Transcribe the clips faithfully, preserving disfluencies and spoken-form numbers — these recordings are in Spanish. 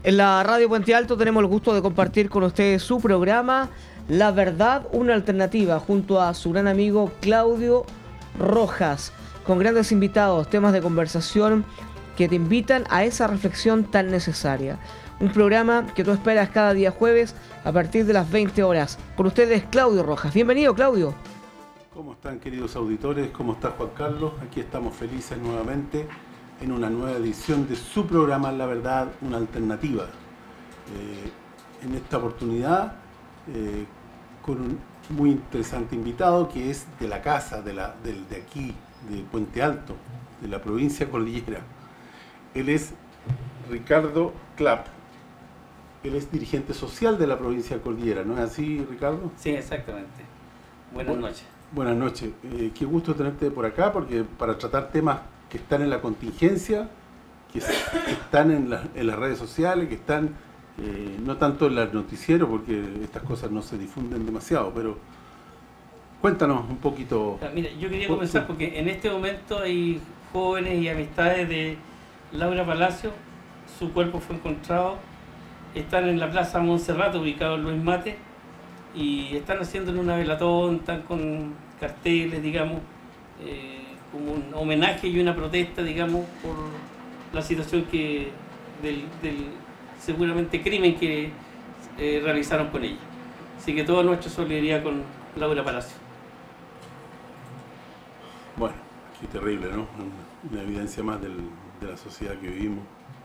En la Radio Puente Alto tenemos el gusto de compartir con ustedes su programa La Verdad, una alternativa, junto a su gran amigo Claudio Rojas, con grandes invitados, temas de conversación que te invitan a esa reflexión tan necesaria. Un programa que tú esperas cada día jueves a partir de las veinte horas. Con ustedes, Claudio Rojas. Bienvenido, Claudio. ¿Cómo están, queridos auditores? ¿Cómo está Juan Carlos? Aquí estamos felices nuevamente en una nueva edición de su programa La Verdad, una alternativa. Eh, en esta oportunidad, eh, con un muy interesante invitado que es de la casa, de, la, de, de aquí, de Puente Alto, de la provincia Cordillera. Él es Ricardo Clapp. Él es dirigente social de la provincia de Cordillera, ¿no es así, Ricardo? Sí, exactamente. Buenas Bu noches. Buenas noches. Eh, qué gusto tenerte por acá, porque para tratar temas que están en la contingencia, que, que están en, la, en las redes sociales, que están eh, no tanto en los noticieros, porque estas cosas no se difunden demasiado, pero cuéntanos un poquito. Mira, yo quería comenzar porque en este momento hay jóvenes y amistades de Laura Palacio. Su cuerpo fue encontrado. Están en la Plaza Montserrat, ubicado en Luis Mate, y están haciéndole una velatón, están con carteles, digamos, eh, como un homenaje y una protesta, digamos, por la situación que del, del seguramente crimen que eh, realizaron con ella. Así que toda nuestra solidaridad con Laura Palacio. Bueno, qué terrible, ¿no? Una evidencia más del, de la sociedad que vivimos.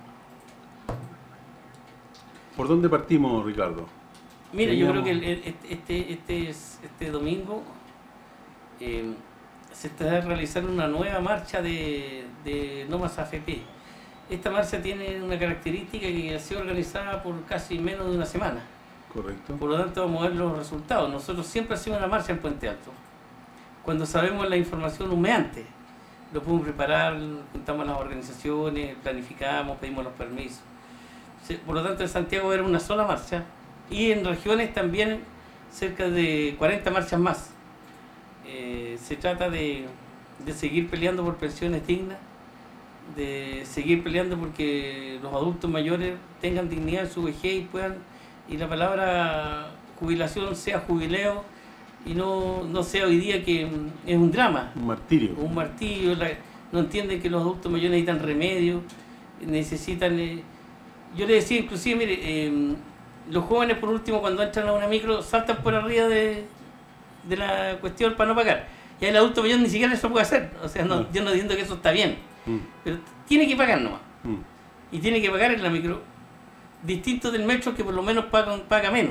¿Por dónde partimos, Ricardo? Mira, yo creo Teníamos... que el, este, este, este domingo eh, se está realizando una nueva marcha de, de No Más A F P. Esta marcha tiene una característica que ha sido organizada por casi menos de una semana. Correcto. Por lo tanto, vamos a ver los resultados. Nosotros siempre hacemos una marcha en Puente Alto. Cuando sabemos la información humeante, lo podemos preparar, juntamos a las organizaciones, planificamos, pedimos los permisos. Por lo tanto, en Santiago era una sola marcha y en regiones también cerca de cuarenta marchas más. Eh, se trata de, de seguir peleando por pensiones dignas, de seguir peleando porque los adultos mayores tengan dignidad en su vejez y puedan, y la palabra jubilación sea jubileo y no, no sea hoy día que es un drama. Un martirio. Un martirio, la, no entienden que los adultos mayores necesitan remedio, necesitan... Eh, yo le decía inclusive, mire, eh, los jóvenes por último cuando entran a una micro saltan por arriba de, de la cuestión para no pagar. Y el adulto mayor ni siquiera eso puede hacer. O sea, no, no. Yo no entiendo que eso está bien. Mm. Pero tiene que pagar nomás. Mm. Y tiene que pagar en la micro. Distinto del metro que por lo menos paga, paga menos.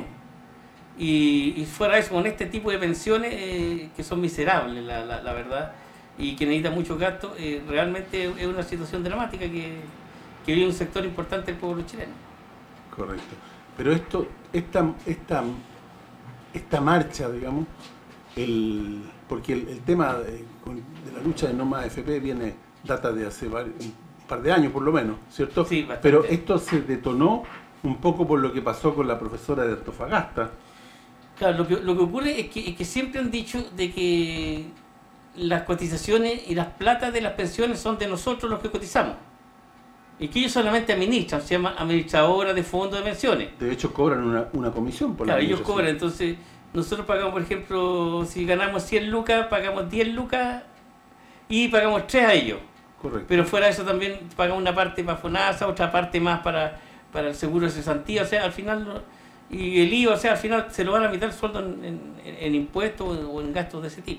Y, y fuera de eso, con este tipo de pensiones eh, que son miserables, la, la, la verdad, y que necesitan muchos gastos, eh, realmente es una situación dramática que... que vive un sector importante del pueblo chileno. Correcto. Pero esto, esta, esta, esta marcha, digamos, el, porque el, el tema de, de la lucha de No Más A F P viene, data de hace varios, un par de años por lo menos, ¿cierto? Sí, bastante. Pero esto se detonó un poco por lo que pasó con la profesora de Antofagasta. Claro, lo que, lo que ocurre es que, es que siempre han dicho de que las cotizaciones y las platas de las pensiones son de nosotros los que cotizamos. Y que ellos solamente administran, se llama administradora de fondos de pensiones. De hecho, cobran una, una comisión por claro, la ellos cobran, entonces nosotros pagamos, por ejemplo, si ganamos cien lucas, pagamos diez lucas y pagamos tres a ellos. Correcto. Pero fuera de eso también pagamos una parte para FONASA, otra parte más para, para el seguro de cesantía, o sea, al final, y el I V A, o sea, al final se lo van a mitad el sueldo en, en, en impuestos o en gastos de ese tipo.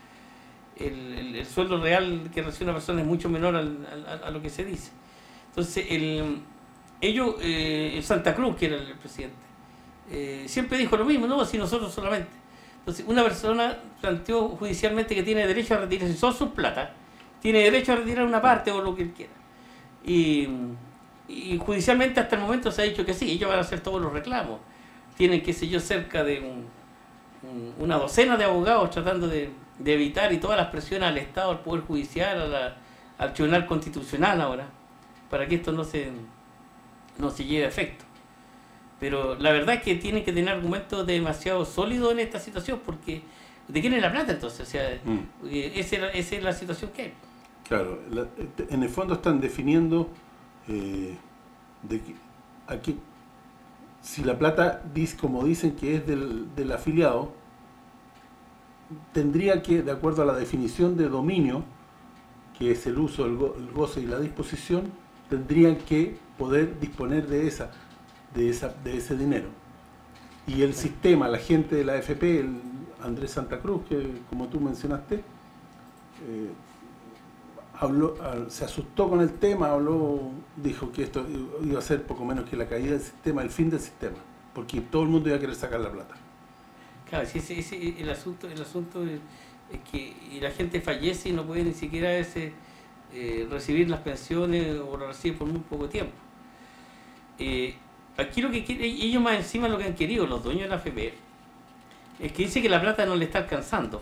El, el, el sueldo real que recibe una persona es mucho menor al, al, a lo que se dice. Entonces, el, ellos, eh, el Santa Cruz, que era el presidente, eh, siempre dijo lo mismo, no, si nosotros solamente. Entonces, una persona planteó judicialmente que tiene derecho a retirar, si son sus plata, tiene derecho a retirar una parte o lo que él quiera. Y, y judicialmente hasta el momento se ha dicho que sí, ellos van a hacer todos los reclamos. Tienen, qué sé yo, cerca de un, un, una docena de abogados tratando de, de evitar y todas las presiones al Estado, al Poder Judicial, a la, al Tribunal Constitucional ahora, para que esto no se, no se lleve a efecto. Pero la verdad es que tienen que tener argumentos demasiado sólidos en esta situación, porque ¿de quién es la plata entonces? O sea, mm. esa, esa es la situación que hay. Claro, la, en el fondo están definiendo eh, de que aquí, si la plata, dice, como dicen que es del, del afiliado, tendría que, de acuerdo a la definición de dominio, que es el uso, el, go, el goce y la disposición, tendrían que poder disponer de esa, de esa, de ese dinero. Y el sistema, la gente de la A F P, el Andrés Santa Cruz, que como tú mencionaste, eh, habló, se asustó con el tema, habló, dijo que esto iba a ser poco menos que la caída del sistema, el fin del sistema, porque todo el mundo iba a querer sacar la plata. Claro, sí, sí, sí, el asunto, el asunto es, es que y la gente fallece y no puede ni siquiera ese, eh, recibir las pensiones o las recibe por muy poco tiempo. Eh, aquí lo que quiere, ellos más encima lo que han querido, los dueños de la A F P, es que dice que la plata no le está alcanzando.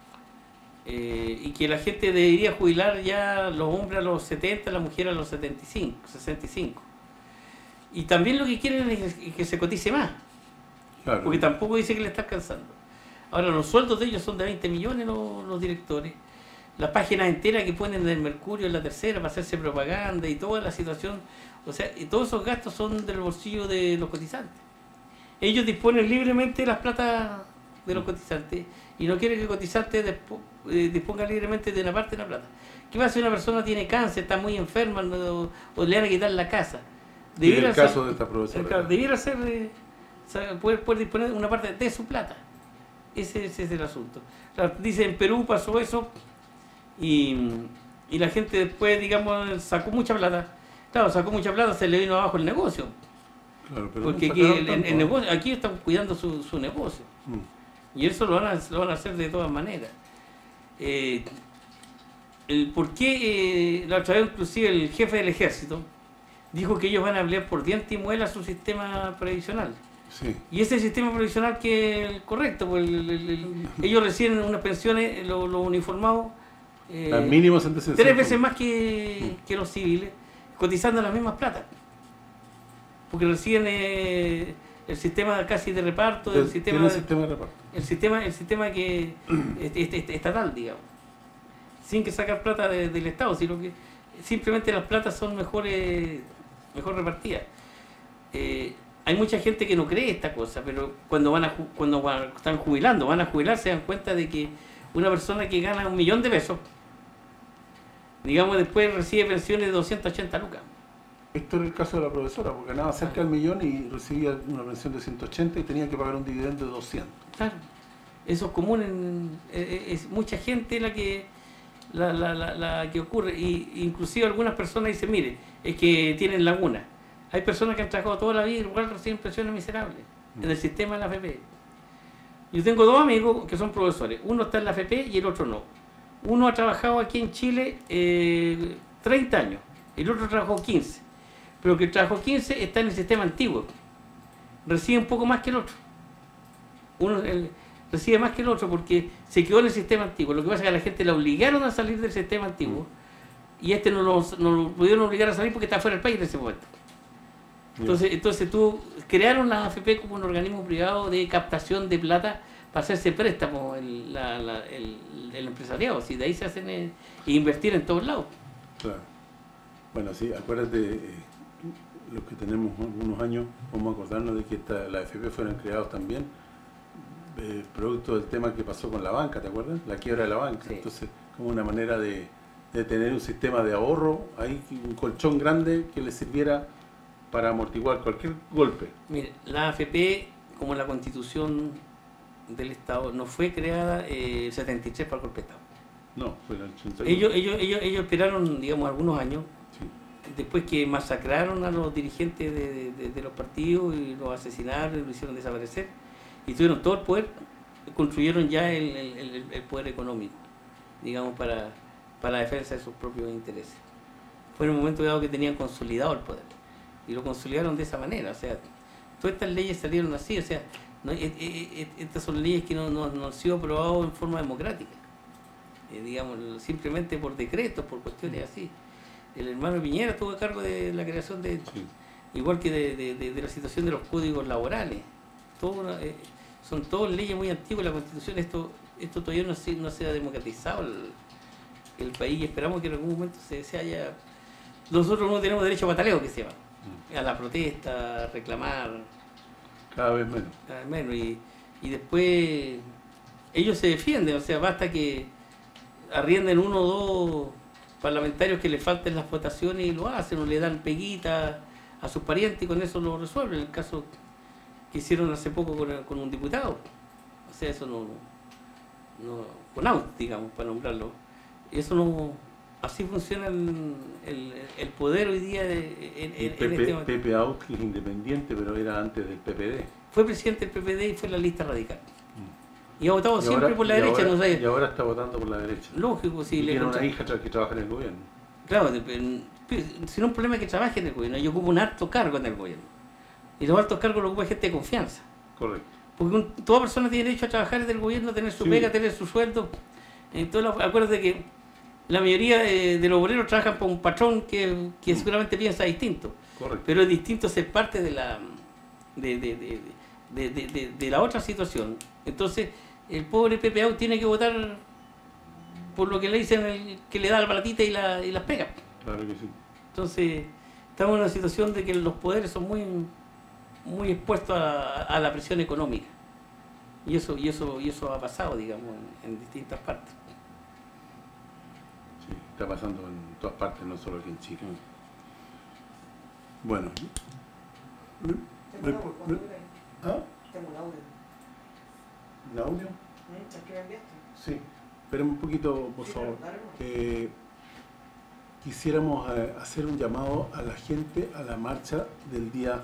Eh, y que la gente debería jubilar ya, los hombres a los setenta, la mujer a los setenta y cinco, sesenta y cinco. Y también lo que quieren es que se cotice más, claro, porque tampoco dice que le está alcanzando. Ahora, los sueldos de ellos son de veinte millones los, los directores, las páginas enteras que ponen en el Mercurio, en la Tercera, para hacerse propaganda y toda la situación, o sea, y todos esos gastos son del bolsillo de los cotizantes. Ellos disponen libremente de las platas de los cotizantes y no quieren que el cotizante eh, disponga libremente de una parte de la plata. ¿Qué pasa si una persona tiene cáncer, está muy enferma o, o le van a quitar la casa? Debiera el caso ser, de esta profesora. Claro, debiera ser, eh, poder, poder disponer de una parte de su plata. Ese, ese es el asunto. Claro, dice, en Perú pasó eso y, y la gente después, digamos, sacó mucha plata. Claro, sacó mucha plata, se le vino abajo el negocio. Claro, pero porque aquí, el, el, el negocio, aquí están cuidando su, su negocio. Mm. Y eso lo van, a, lo van a hacer de todas maneras. Eh, el por qué, eh, la otra vez inclusive el jefe del ejército dijo que ellos van a pelear por diente y muela su sistema previsional. Sí. Y ese sistema previsional que es el correcto, pues el, el, el, ellos reciben unas pensiones, los, los uniformados, eh, mínimos tres veces más que, que los civiles, cotizando las mismas platas. Porque reciben eh, el sistema casi de reparto, el, el sistema, el sistema de reparto. El sistema, el sistema que este, este, estatal, digamos, sin que sacar plata de, del Estado, sino que simplemente las platas son mejores, mejor repartidas. Eh, hay mucha gente que no cree esta cosa, pero cuando van a cuando van, están jubilando, van a jubilar, se dan cuenta de que una persona que gana un millón de pesos, digamos, después recibe pensiones de doscientas ochenta lucas. Esto era el caso de la profesora, porque ganaba cerca del millón y recibía una pensión de ciento ochenta y tenía que pagar un dividendo de doscientos. Claro, eso es común, en, es, es mucha gente la que la, la, la, la que ocurre, y inclusive algunas personas dicen, mire, es que tienen laguna. Hay personas que han trabajado toda la vida y igual reciben pensiones miserables mm. en el sistema de la A F P. Yo tengo dos amigos que son profesores, uno está en la A F P y el otro no. Uno ha trabajado aquí en Chile eh, treinta años, el otro trabajó quince. Pero que trabajó quince está en el sistema antiguo. Recibe un poco más que el otro. Uno el, recibe más que el otro porque se quedó en el sistema antiguo. Lo que pasa es que a la gente la obligaron a salir del sistema antiguo mm. y este no lo, no lo pudieron obligar a salir porque está fuera del país en ese momento. Entonces, entonces tú crearon la A F P como un organismo privado de captación de plata para hacerse préstamos el, la, la, el, el empresariado. Si de ahí se hacen eh, invertir en todos lados. Claro. Bueno, sí, acuérdate, eh, los que tenemos algunos años, vamos a acordarnos de que esta, la A F P fueron creados también eh, producto del tema que pasó con la banca, ¿te acuerdas? La quiebra de la banca. Sí. Entonces, como una manera de, de tener un sistema de ahorro, ahí un colchón grande que le sirviera para amortiguar cualquier golpe. Mire, la A F P, como la Constitución del Estado, no fue creada el eh, setenta y tres para el golpe de Estado. No, fue el ochenta y uno. Ellos, ellos, ellos, ellos esperaron, digamos, algunos años, sí. después que masacraron a los dirigentes de, de, de los partidos y los asesinaron, los hicieron desaparecer, y tuvieron todo el poder, construyeron ya el, el, el, el poder económico, digamos, para, para la defensa de sus propios intereses. Fue en un momento dado que tenían consolidado el poder. Y lo consolidaron de esa manera, o sea, todas estas leyes salieron así, o sea, no, et, et, et, estas son leyes que no, no, no han sido aprobadas en forma democrática, eh, digamos, simplemente por decretos, por cuestiones así. El hermano Piñera estuvo a cargo de la creación de, sí. igual que de, de, de, de la situación de los códigos laborales, todo, eh, son todas leyes muy antiguas, la Constitución, esto esto todavía no se, no se ha democratizado el, el país y esperamos que en algún momento se, se haya... Nosotros no tenemos derecho a pataleo, que se llama. a la protesta, a reclamar. Cada vez menos. Cada vez menos. Y, y después ellos se defienden, o sea, basta que arrienden uno o dos parlamentarios que le falten las votaciones y lo hacen, o le dan peguita a sus parientes y con eso lo resuelven. El caso que hicieron hace poco con, con un diputado. O sea, eso no, no con Aut, digamos, para nombrarlo. Eso no, así funciona el, el, el poder hoy día de, en, en, Pepe, en este momento. Pepe Aut, que es independiente, pero era antes del P P D. Fue presidente del P P D y fue en la lista radical. Mm. Y ha votado Y siempre ahora- por la y derecha, ahora- no sé. Y ahora está votando por la derecha. Lógico, si Y le tiene una contra- hija tra- que trabaja en el gobierno. Claro, de- en- si no es un problema que trabaje en el gobierno, yo ocupo un alto cargo en el gobierno. Y los altos cargos los ocupa gente de confianza. Correcto. Porque un- toda persona tiene derecho a trabajar en el gobierno, tener su Sí. pega, tener su sueldo. Entonces, acuérdate que la mayoría de, de los obreros trabajan por un patrón que, que Mm. seguramente piensa distinto. Correcto. Pero es distinto ser parte de la de, de, de, de, de- de- de la otra situación. Entonces, el pobre Pepe Aut tiene que votar por lo que le dicen el- que le da la platita y, la, y las pega. Claro que sí. Entonces, estamos en una situación de que los poderes son muy, muy expuestos a, a la presión económica. Y eso, y eso, y eso ha pasado, digamos, en, en distintas partes. Sí, está pasando en todas partes, no solo aquí en Chile. Bueno. Tengo un audio, cuando quieras. ¿Ah? Tengo un audio. ¿Un audio? ¿Mm? ¿El que me enviaste? Sí. Espérame un poquito, por Sí, favor. claro, dale, no. Eh, quisiéramos eh, hacer un llamado a la gente a la marcha del día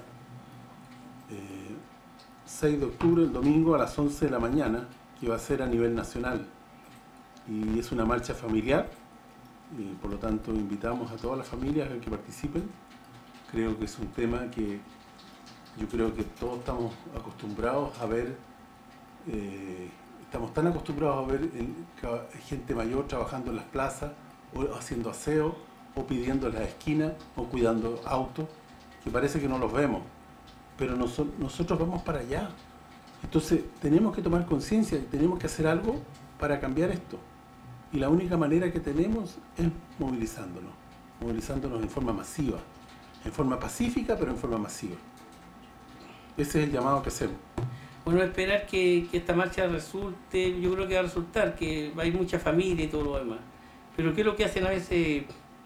eh, seis de octubre, el domingo, a las once de la mañana, que va a ser a nivel nacional. Y es una marcha familiar, y por lo tanto invitamos a todas las familias a que participen. Creo que es un tema que yo creo que todos estamos acostumbrados a ver, eh, estamos tan acostumbrados a ver el- ca- gente mayor trabajando en las plazas, o haciendo aseo, o pidiendo en las esquinas, o cuidando autos, que parece que no los vemos, pero noso- nosotros vamos para allá. Entonces tenemos que tomar conciencia y tenemos que hacer algo para cambiar esto. Y la única manera que tenemos es movilizándonos, movilizándonos en forma masiva, en forma pacífica, pero en forma masiva. Ese es el llamado que hacemos. Bueno, esperar que, que esta marcha resulte, yo creo que va a resultar, que hay mucha familia y todo lo demás. Pero ¿qué es lo que hacen a veces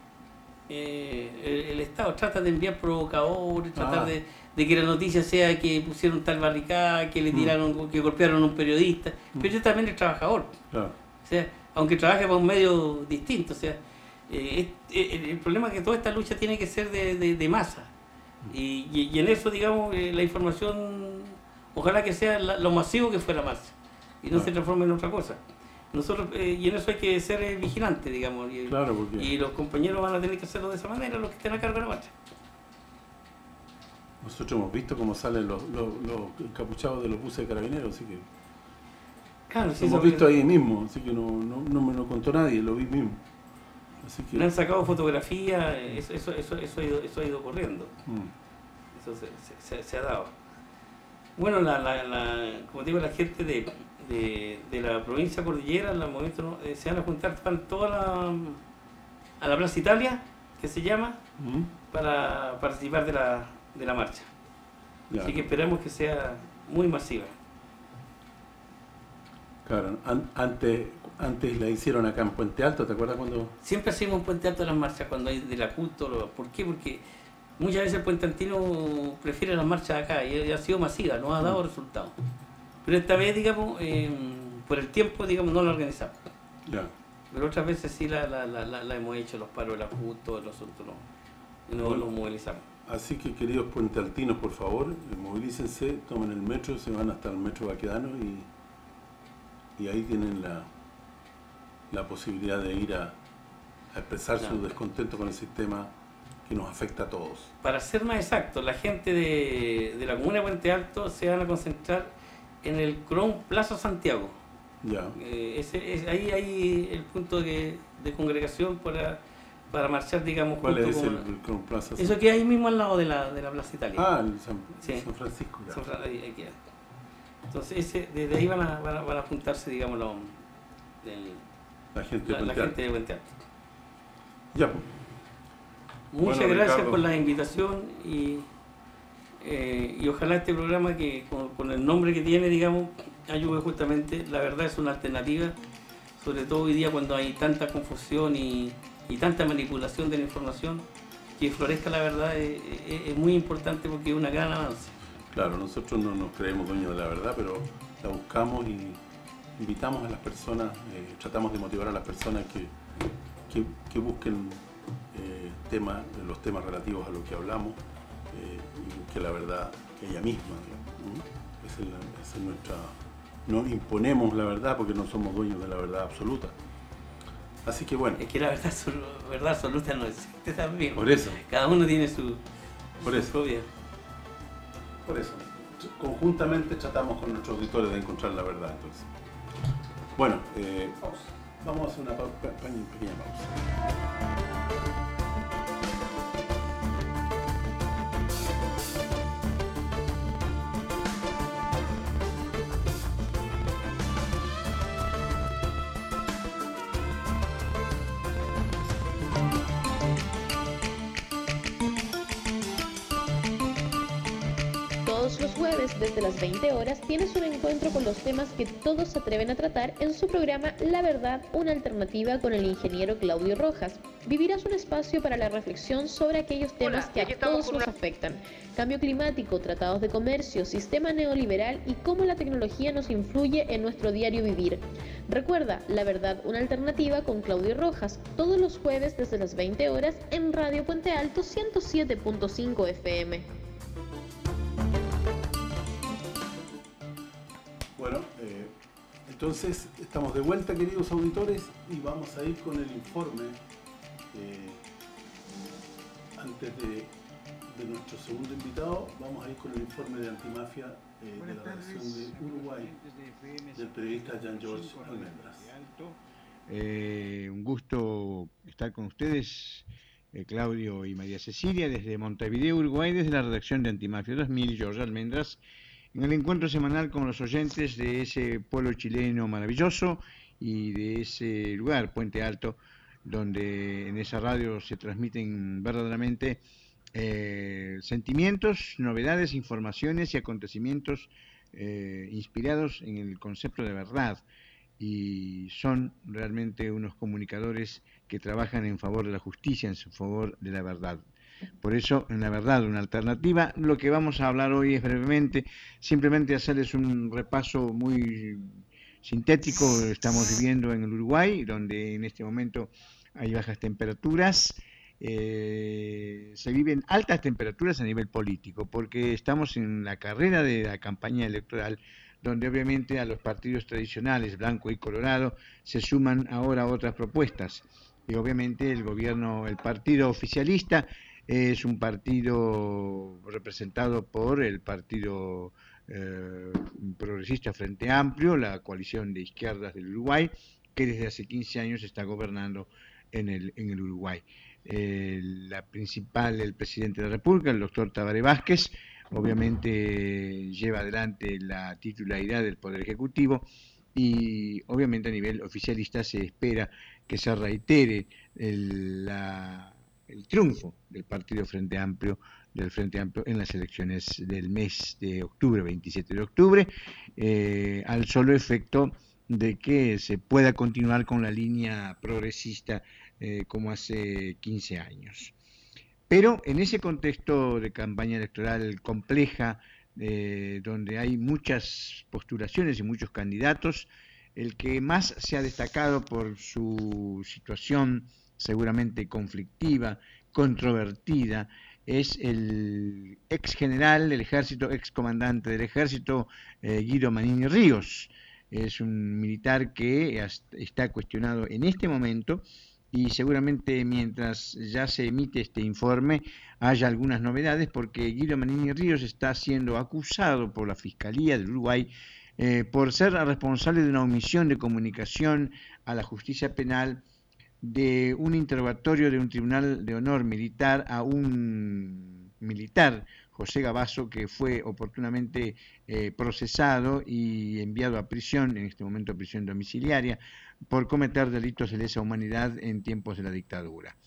eh, el, el Estado? Trata de enviar provocadores, tratar Ah. de, de que la noticia sea que pusieron tal barricada, que le Mm. tiraron, que golpearon a un periodista. Mm. Pero yo también es trabajador. Claro. O sea, aunque trabaje para un medio distinto, o sea, eh, es- el, el problema es que toda esta lucha tiene que ser de, de, de masa. Y, y- y en eso, digamos, eh, la información, ojalá que sea la- lo masivo que fue la marcha y no Claro. se transforme en otra cosa. Nosotros, eh, y en eso hay que ser eh, vigilantes, digamos, y, Claro, porque y los compañeros van a tener que hacerlo de esa manera, los que estén a cargo de la marcha. nosotros hemos visto cómo salen los, los, los encapuchados de los buses de carabineros, así que Claro, lo sí, hemos eso- visto ahí mismo, así que no, no, no me lo contó nadie, lo vi mismo. Así que, le han sacado fotografías, eh, eso, eso, eso, eso, ha ido, eso ha ido corriendo. mm, Eso se, se- se- se ha dado. Bueno, la, la, la- como te digo, la gente de, de, de la provincia cordillera, los movimientos, eh, se van a juntar, van toda la, a la Plaza Italia, que se llama, mm, para participar de la, de la marcha. ya. Así que esperemos que sea muy masiva. Claro, an- antes, antes la hicieron acá en Puente Alto, ¿te acuerdas cuando? Siempre hacemos un puente alto en las marchas cuando hay de la culto. lo- ¿Por qué? Porque muchas veces el puente altino prefiere las marchas acá y ha sido masiva, no ha dado resultados. Pero esta vez, digamos, eh, por el tiempo, digamos, no la organizamos. Ya. Pero otras veces sí la, la, la, la- la hemos hecho, los paros de la justo, los otros no, no Bueno. los movilizamos. Así que, queridos puentealtinos, por favor, eh, movilícense, tomen el metro, se van hasta el metro Baquedano y, y ahí tienen la, la posibilidad de ir a, a expresar su Claro. descontento con el sistema que nos afecta a todos. Para ser más exacto, la gente de, de la comuna de Puente Alto se van a concentrar en el Cron Plaza Santiago. Ya, Eh, ese, es, ahí hay el punto de, de congregación para, para marchar, digamos, ¿cuál junto es el, con- el Crown Plaza? Eso queda ahí mismo al lado de la, de la Plaza Italia. Ah, el San, Sí. San Francisco, ya. Son raras, ahí- ahí queda. Entonces, ese, desde ahí van a, van a, van a juntarse, digamos, los- el- La gente de la, la Puente gente Alto. de Puente Alto. Ya, pues. Muchas Bueno, gracias Ricardo. por la invitación y, eh, y ojalá este programa que con, con el nombre que tiene, digamos, ayude justamente. La verdad es una alternativa, sobre todo hoy día cuando hay tanta confusión y, y tanta manipulación de la información, que florezca la verdad es, es- es muy importante porque es una gran avance. Claro, nosotros no nos creemos dueños de la verdad, pero la buscamos y invitamos a las personas, eh, tratamos de motivar a las personas que, que, que busquen eh, temas, los temas relativos a lo que hablamos, eh, y que la verdad, que ella misma, digamos, ¿no? Esa es, la- esa es nuestra... No imponemos la verdad porque no somos dueños de la verdad absoluta. Así que bueno, Es que la verdad, absolu- verdad absoluta no existe también. por eso, Cada uno tiene su, por su eso. propia. Por eso, conjuntamente tratamos con nuestros auditores de encontrar la verdad. Entonces, bueno, eh, vamos a hacer una pa- pa- pa- pequeña pausa. Todos los jueves, desde las veinte horas, tienes un encuentro con los temas que todos se atreven a tratar en su programa La Verdad, una alternativa con el ingeniero Claudio Rojas. Vivirás un espacio para la reflexión sobre aquellos temas Hola, que aquí a estamos todos con nos una- afectan. Cambio climático, tratados de comercio, sistema neoliberal y cómo la tecnología nos influye en nuestro diario vivir. Recuerda, La Verdad, una alternativa con Claudio Rojas, todos los jueves desde las veinte horas en Radio Puente Alto ciento siete punto cinco F M. Bueno, eh, entonces estamos de vuelta, queridos auditores, y vamos a ir con el informe, eh, antes de, de nuestro segundo invitado, vamos a ir con el informe de antimafia eh, de la redacción de Uruguay, del periodista Jean-Georges Almendras. Eh, un gusto estar con ustedes, eh, Claudio y María Cecilia, desde Montevideo, Uruguay, desde la redacción de Antimafia dos mil, George Almendras, en el encuentro semanal con los oyentes de ese pueblo chileno maravilloso y de ese lugar, Puente Alto, donde en esa radio se transmiten verdaderamente eh, sentimientos, novedades, informaciones y acontecimientos eh, inspirados en el concepto de verdad, y son realmente unos comunicadores que trabajan en favor de la justicia, en favor de la verdad. Por eso, en La Verdad, una alternativa. Lo que vamos a hablar hoy es brevemente, simplemente hacerles un repaso muy sintético. Estamos viviendo en el Uruguay, donde en este momento hay bajas temperaturas. Eh, se viven altas temperaturas a nivel político, porque estamos en la carrera de la campaña electoral, donde obviamente a los partidos tradicionales, blanco y colorado, se suman ahora otras propuestas. Y obviamente el gobierno, el partido oficialista, es un partido representado por el partido eh, progresista Frente Amplio, la coalición de izquierdas del Uruguay, que desde hace quince años está gobernando en el, en el Uruguay. Eh, la principal, el presidente de la República, el doctor Tabaré Vázquez, obviamente lleva adelante la titularidad del Poder Ejecutivo, y obviamente a nivel oficialista se espera que se reitere el, la, el triunfo del partido Frente Amplio, del Frente Amplio en las elecciones del mes de octubre, veintisiete de octubre, eh, al solo efecto de que se pueda continuar con la línea progresista eh, como hace quince años. Pero en ese contexto de campaña electoral compleja, eh, donde hay muchas postulaciones y muchos candidatos, el que más se ha destacado por su situación seguramente conflictiva, controvertida, es el ex general del ejército, ex comandante del ejército, eh, Guido Manini Ríos. Es un militar que está cuestionado en este momento, y seguramente mientras ya se emite este informe haya algunas novedades, porque Guido Manini Ríos está siendo acusado por la Fiscalía del Uruguay eh, por ser responsable de una omisión de comunicación a la justicia penal de un interrogatorio de un tribunal de honor militar a un militar, José Gabazo, que fue oportunamente eh, procesado y enviado a prisión, en este momento a prisión domiciliaria, por cometer delitos de lesa humanidad en tiempos de la dictadura.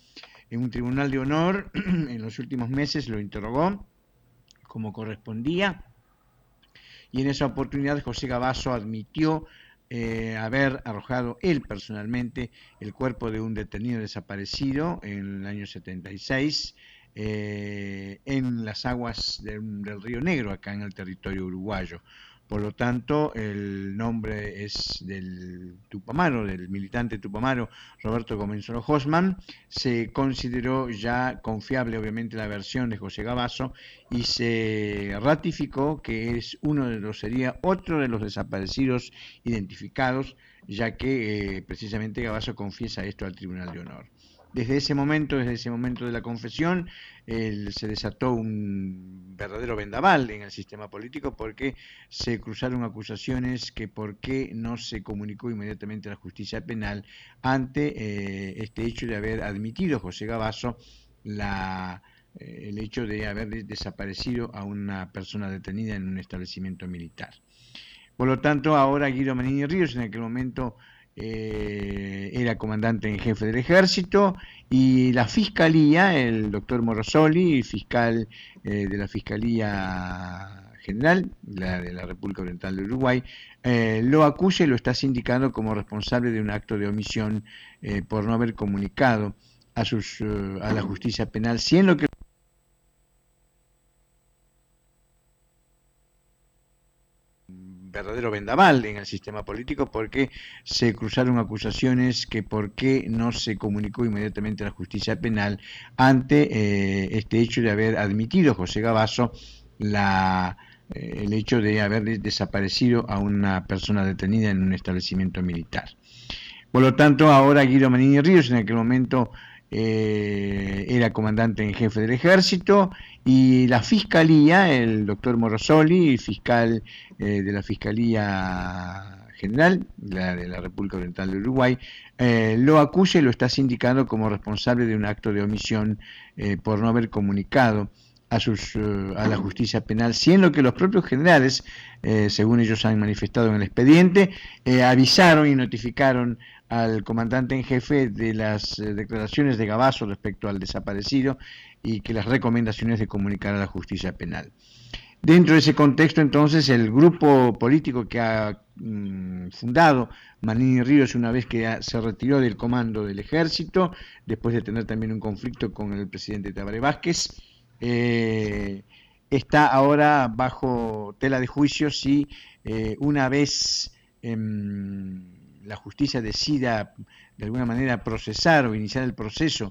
en un tribunal de honor en los últimos meses lo interrogó como correspondía, y en esa oportunidad José Gabazo admitió eh, haber arrojado él personalmente el cuerpo de un detenido desaparecido en el año setenta y seis eh, en las aguas de, del Río Negro, acá en el territorio uruguayo. Por lo tanto, el nombre es del Tupamaro, del militante tupamaro Roberto Comensoro Hosman. Se consideró ya confiable, obviamente, la versión de José Gabazo y se ratificó que es uno de los, sería otro de los desaparecidos identificados, ya que eh, precisamente Gabazo confiesa esto al Tribunal de Honor. Desde ese momento, desde ese momento de la confesión, eh, se desató un verdadero vendaval en el sistema político porque se cruzaron acusaciones que por qué no se comunicó inmediatamente a la justicia penal ante eh, este hecho de haber admitido José Gabazo la, eh, el hecho de haber desaparecido a una persona detenida en un establecimiento militar. Por lo tanto, ahora Guido Manini Ríos, en aquel momento Eh, era comandante en jefe del ejército, y la fiscalía, el doctor Morosoli, fiscal eh, de la Fiscalía General la de la República Oriental de Uruguay, eh, lo acusa y lo está sindicando como responsable de un acto de omisión eh, por no haber comunicado a, sus, uh, a la justicia penal, siendo que verdadero vendaval en el sistema político porque se cruzaron acusaciones que por qué no se comunicó inmediatamente a la justicia penal ante eh, este hecho de haber admitido José Gabazo la, eh, el hecho de haber desaparecido a una persona detenida en un establecimiento militar. Por lo tanto, ahora Guido Manini Ríos, en aquel momento eh, era comandante en jefe del ejército, y la fiscalía, el doctor Morosoli, fiscal eh, de la Fiscalía General la de la República Oriental de Uruguay, eh, lo acusa y lo está sindicando como responsable de un acto de omisión eh, por no haber comunicado a, sus, uh, a la justicia penal, siendo que los propios generales, eh, según ellos han manifestado en el expediente, eh, avisaron y notificaron al comandante en jefe de las eh, declaraciones de Gabazo respecto al desaparecido y que las recomendaciones de comunicar a la justicia penal. Dentro de ese contexto, entonces, el grupo político que ha mm, fundado Manini Ríos, una vez que ha, se retiró del comando del ejército, después de tener también un conflicto con el presidente Tabaré Vázquez, eh, está ahora bajo tela de juicio si eh, una vez eh, la justicia decida de alguna manera procesar o iniciar el proceso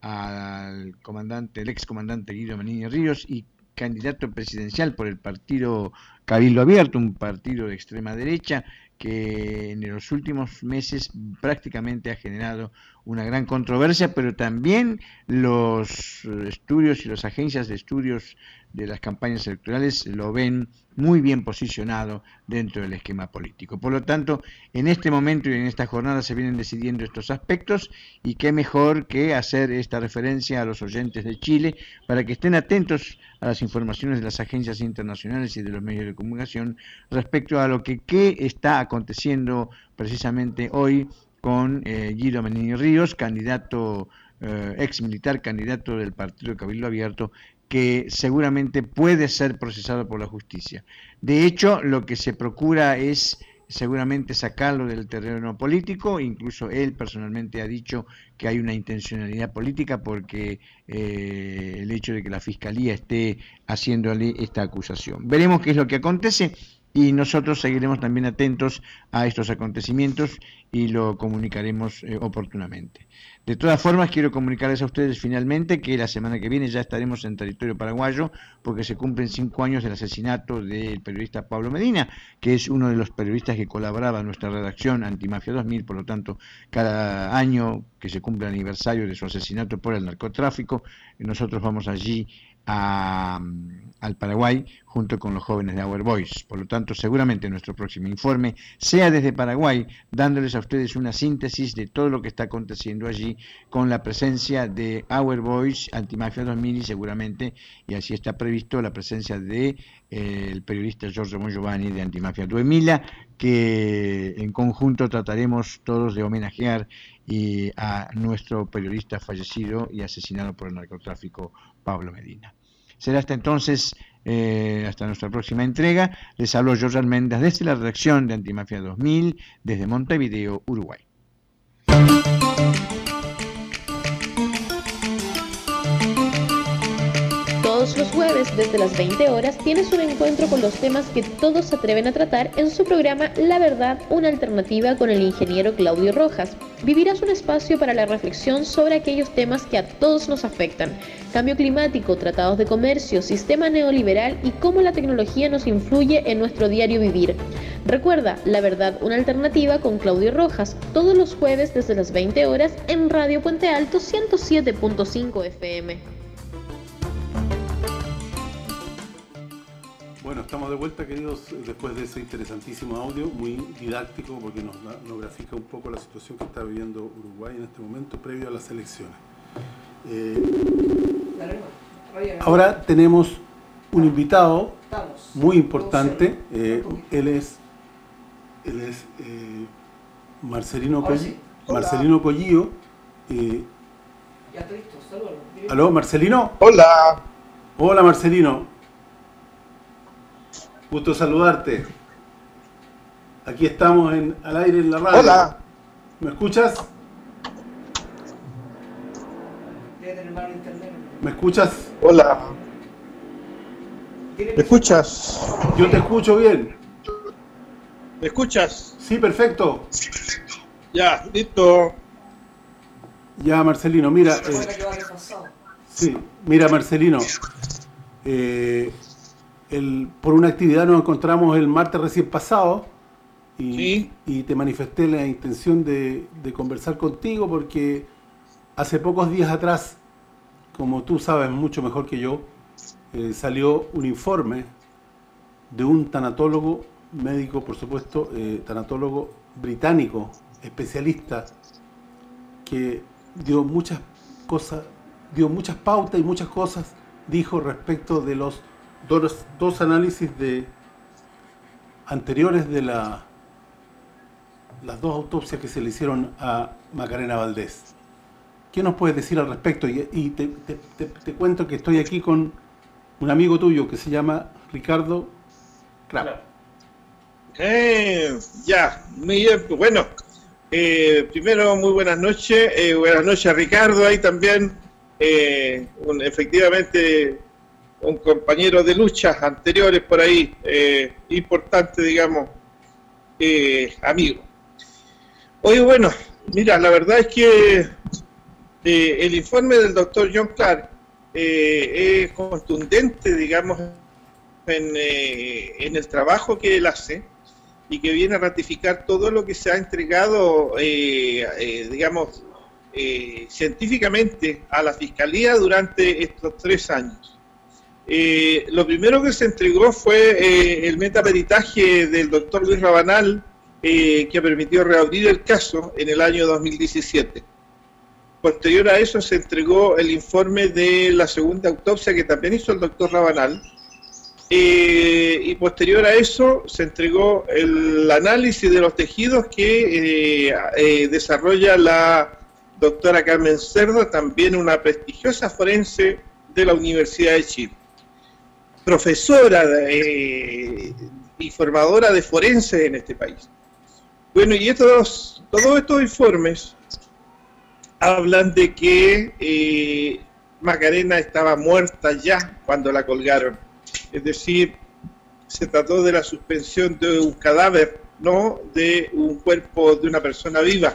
al comandante, el ex comandante Guido Manini Ríos y candidato presidencial por el partido Cabildo Abierto, un partido de extrema derecha que en los últimos meses prácticamente ha generado una gran controversia, pero también los estudios y las agencias de estudios de las campañas electorales lo ven muy bien posicionado dentro del esquema político. Por lo tanto, en este momento y en esta jornada se vienen decidiendo estos aspectos, y qué mejor que hacer esta referencia a los oyentes de Chile para que estén atentos a las informaciones de las agencias internacionales y de los medios de comunicación respecto a lo que qué está aconteciendo precisamente hoy con eh, Guido Manini Ríos, candidato, eh, ex militar, candidato del partido Cabildo Abierto, que seguramente puede ser procesado por la justicia. De hecho, lo que se procura es seguramente sacarlo del terreno político, incluso él personalmente ha dicho que hay una intencionalidad política porque eh, el hecho de que la Fiscalía esté haciéndole esta acusación. Veremos qué es lo que acontece y nosotros seguiremos también atentos a estos acontecimientos y lo comunicaremos eh, oportunamente. De todas formas, quiero comunicarles a ustedes finalmente que la semana que viene ya estaremos en territorio paraguayo porque se cumplen cinco años del asesinato del periodista Pablo Medina, que es uno de los periodistas que colaboraba en nuestra redacción Antimafia dos mil. Por lo tanto, cada año que se cumple el aniversario de su asesinato por el narcotráfico, nosotros vamos allí a, al Paraguay junto con los jóvenes de Our Voice. Por lo tanto, seguramente nuestro próximo informe sea desde Paraguay, dándoles a ustedes una síntesis de todo lo que está aconteciendo allí, con la presencia de Our Voice, Antimafia dos mil, y seguramente, y así está previsto, la presencia de eh, el periodista Giorgio Mongiovanni de Antimafia dos mil, que en conjunto trataremos todos de homenajear y a nuestro periodista fallecido y asesinado por el narcotráfico, Pablo Medina. Será hasta entonces, eh, hasta nuestra próxima entrega. Les habló Jorge Almendas desde la redacción de Antimafia dos mil, desde Montevideo, Uruguay. Todos los jueves, desde las veinte horas, tienes un encuentro con los temas que todos se atreven a tratar en su programa La Verdad, una alternativa con el ingeniero Claudio Rojas. Vivirás un espacio para la reflexión sobre aquellos temas que a todos nos afectan: cambio climático, tratados de comercio, sistema neoliberal y cómo la tecnología nos influye en nuestro diario vivir. Recuerda, La Verdad, una alternativa con Claudio Rojas, todos los jueves desde las veinte horas en Radio Puente Alto ciento siete punto cinco F M. Bueno, estamos de vuelta, queridos, después de ese interesantísimo audio, muy didáctico, porque nos, nos grafica un poco la situación que está viviendo Uruguay en este momento, previo a las elecciones. Eh, ahora tenemos un invitado muy importante, eh, él es, él es eh, Marcelino, Coll Marcelino Collillo. Eh, ¿Aló, Marcelino? Hola. Hola, Marcelino. Gusto saludarte. Aquí estamos en, al aire en la radio. Hola. ¿Me escuchas? ¿Me escuchas? Hola. ¿Me escuchas? Yo te escucho bien. ¿Me escuchas? Sí, perfecto. Ya, listo. Ya, Marcelino, mira. Eh, sí, mira, Marcelino. Eh, El, por una actividad nos encontramos el martes recién pasado y, ¿Sí? y te manifesté la intención de, de conversar contigo porque hace pocos días atrás, como tú sabes mucho mejor que yo, eh, salió un informe de un tanatólogo, médico por supuesto, eh, tanatólogo británico, especialista, que dio muchas cosas, dio muchas pautas y muchas cosas, dijo respecto de los Dos, dos análisis de anteriores de la las dos autopsias que se le hicieron a Macarena Valdés. ¿Qué nos puedes decir al respecto? Y, y te, te, te, te cuento que estoy aquí con un amigo tuyo que se llama Ricardo Krapp. Eh, ya, muy bien. Bueno, eh, primero muy buenas noches. Eh, buenas noches a Ricardo ahí también. Eh, un, efectivamente... un compañero de luchas anteriores por ahí, eh, importante, digamos, eh, amigo. Oye, bueno, mira, la verdad es que eh, el informe del doctor John Clark eh, es contundente, digamos, en, eh, en el trabajo que él hace y que viene a ratificar todo lo que se ha entregado, eh, eh, digamos, eh, científicamente a la Fiscalía durante estos tres años. Eh, lo primero que se entregó fue eh, el metaperitaje del doctor Luis Rabanal, eh, que permitió reabrir el caso en el año dos mil diecisiete. Posterior a eso se entregó el informe de la segunda autopsia que también hizo el doctor Rabanal, eh, y posterior a eso se entregó el análisis de los tejidos que eh, eh, desarrolla la doctora Carmen Cerda, también una prestigiosa forense de la Universidad de Chile, profesora eh, y formadora de forense en este país. Bueno, y estos, todos estos informes hablan de que eh, Macarena estaba muerta ya cuando la colgaron. Es decir, se trató de la suspensión de un cadáver, no de un cuerpo de una persona viva.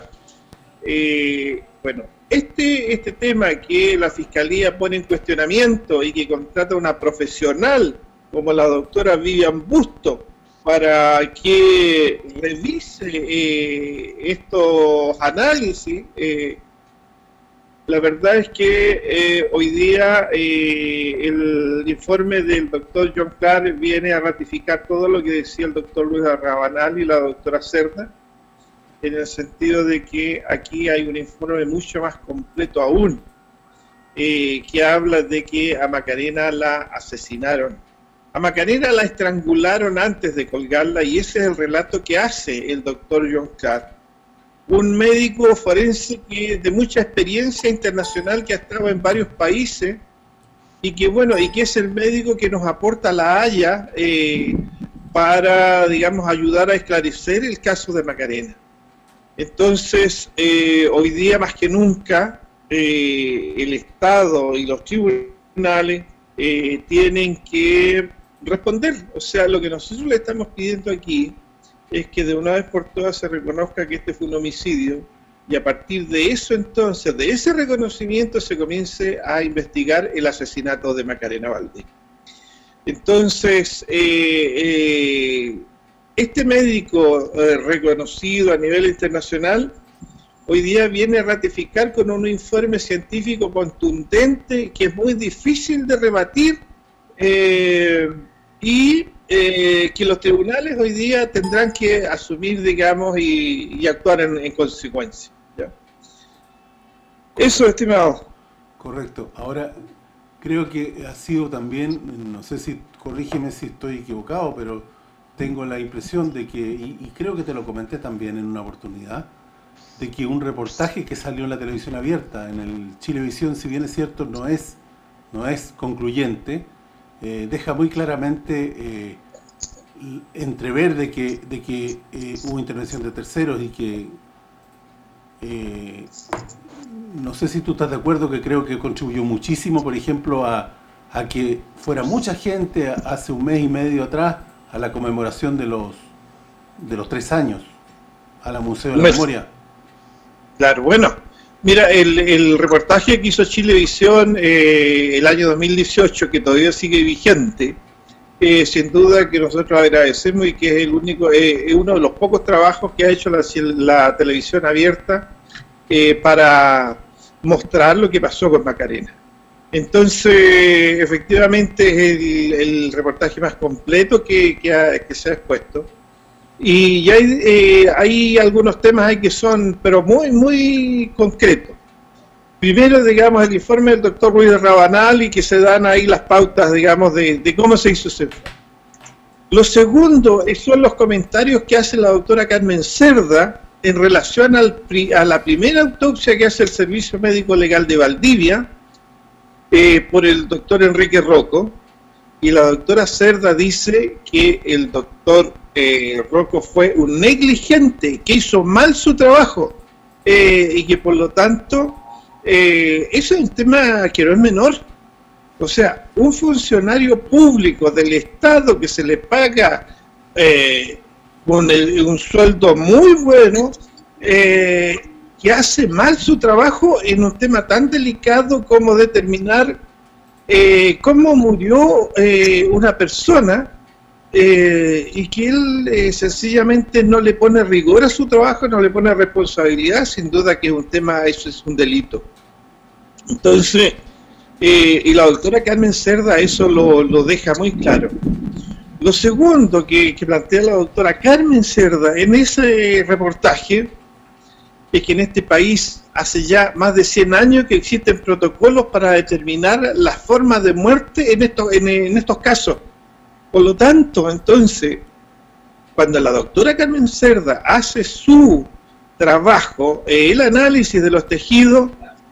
Eh, bueno, Este, este tema que la Fiscalía pone en cuestionamiento y que contrata a una profesional como la doctora Vivian Busto para que revise eh, estos análisis, eh, la verdad es que eh, hoy día eh, el informe del doctor John Clark viene a ratificar todo lo que decía el doctor Luis Rabanal y la doctora Cerda, en el sentido de que aquí hay un informe mucho más completo aún, eh, que habla de que a Macarena la asesinaron A Macarena la estrangularon antes de colgarla y ese es el relato que hace el doctor John Clark, un médico forense que de mucha experiencia internacional que ha estado en varios países y que bueno, y que es el médico que nos aporta la Haya eh, para, digamos, ayudar a esclarecer el caso de Macarena. Entonces, eh, hoy día más que nunca, eh, el Estado y los tribunales eh, tienen que responder. O sea, lo que nosotros le estamos pidiendo aquí es que de una vez por todas se reconozca que este fue un homicidio y a partir de eso entonces, de ese reconocimiento se comience a investigar el asesinato de Macarena Valdés. Entonces, eh, eh, este médico eh, reconocido a nivel internacional hoy día viene a ratificar con un informe científico contundente que es muy difícil de rebatir eh, y eh, que los tribunales hoy día tendrán que asumir, digamos, y, y actuar en, en consecuencia. ¿Ya? Eso, estimado. Correcto. Ahora, creo que ha sido también, no sé si, corrígeme si estoy equivocado, pero tengo la impresión de que, y, y creo que te lo comenté también en una oportunidad, de que un reportaje que salió en la televisión abierta, en el Chilevisión, si bien es cierto, no es, no es concluyente, eh, deja muy claramente eh, entrever de que, de que eh, hubo intervención de terceros y que, eh, no sé si tú estás de acuerdo, que creo que contribuyó muchísimo, por ejemplo, a, a que fuera mucha gente hace un mes y medio atrás a la conmemoración de los, de los tres años, a la Museo de la Memoria. Claro, bueno, mira, el, el reportaje que hizo Chilevisión eh, el año dos mil dieciocho, que todavía sigue vigente, eh, sin duda que nosotros agradecemos y que es el único, eh, es uno de los pocos trabajos que ha hecho la, la televisión abierta eh, para mostrar lo que pasó con Macarena. Entonces, efectivamente es el, el reportaje más completo que, que, ha, que se ha expuesto. Y hay, eh, hay algunos temas ahí que son, pero muy, muy concretos. Primero, digamos, el informe del doctor Ruiz de Rabanal y que se dan ahí las pautas, digamos, de, de cómo se hizo ese informe. Lo segundo son los comentarios que hace la doctora Carmen Cerda en relación al, a la primera autopsia que hace el Servicio Médico Legal de Valdivia eh, por el doctor Enrique Rocco. Y la doctora Cerda dice que el doctor eh, Rocco fue un negligente, que hizo mal su trabajo eh, y que por lo tanto eh, eso es un tema que no es menor. O sea, un funcionario público del Estado que se le paga eh, con el, un sueldo muy bueno, eh, que hace mal su trabajo en un tema tan delicado como determinar Eh, cómo murió eh, una persona eh, y que él eh, sencillamente no le pone rigor a su trabajo, no le pone responsabilidad, sin duda que es un tema, eso es un delito. Entonces, eh, y la doctora Carmen Cerda eso lo, lo deja muy claro. Lo segundo que, que plantea la doctora Carmen Cerda en ese reportaje es que en este país hace ya más de cien años que existen protocolos para determinar las formas de muerte en estos, en, en estos casos. Por lo tanto, entonces, cuando la doctora Carmen Cerda hace su trabajo, eh, el análisis de los tejidos,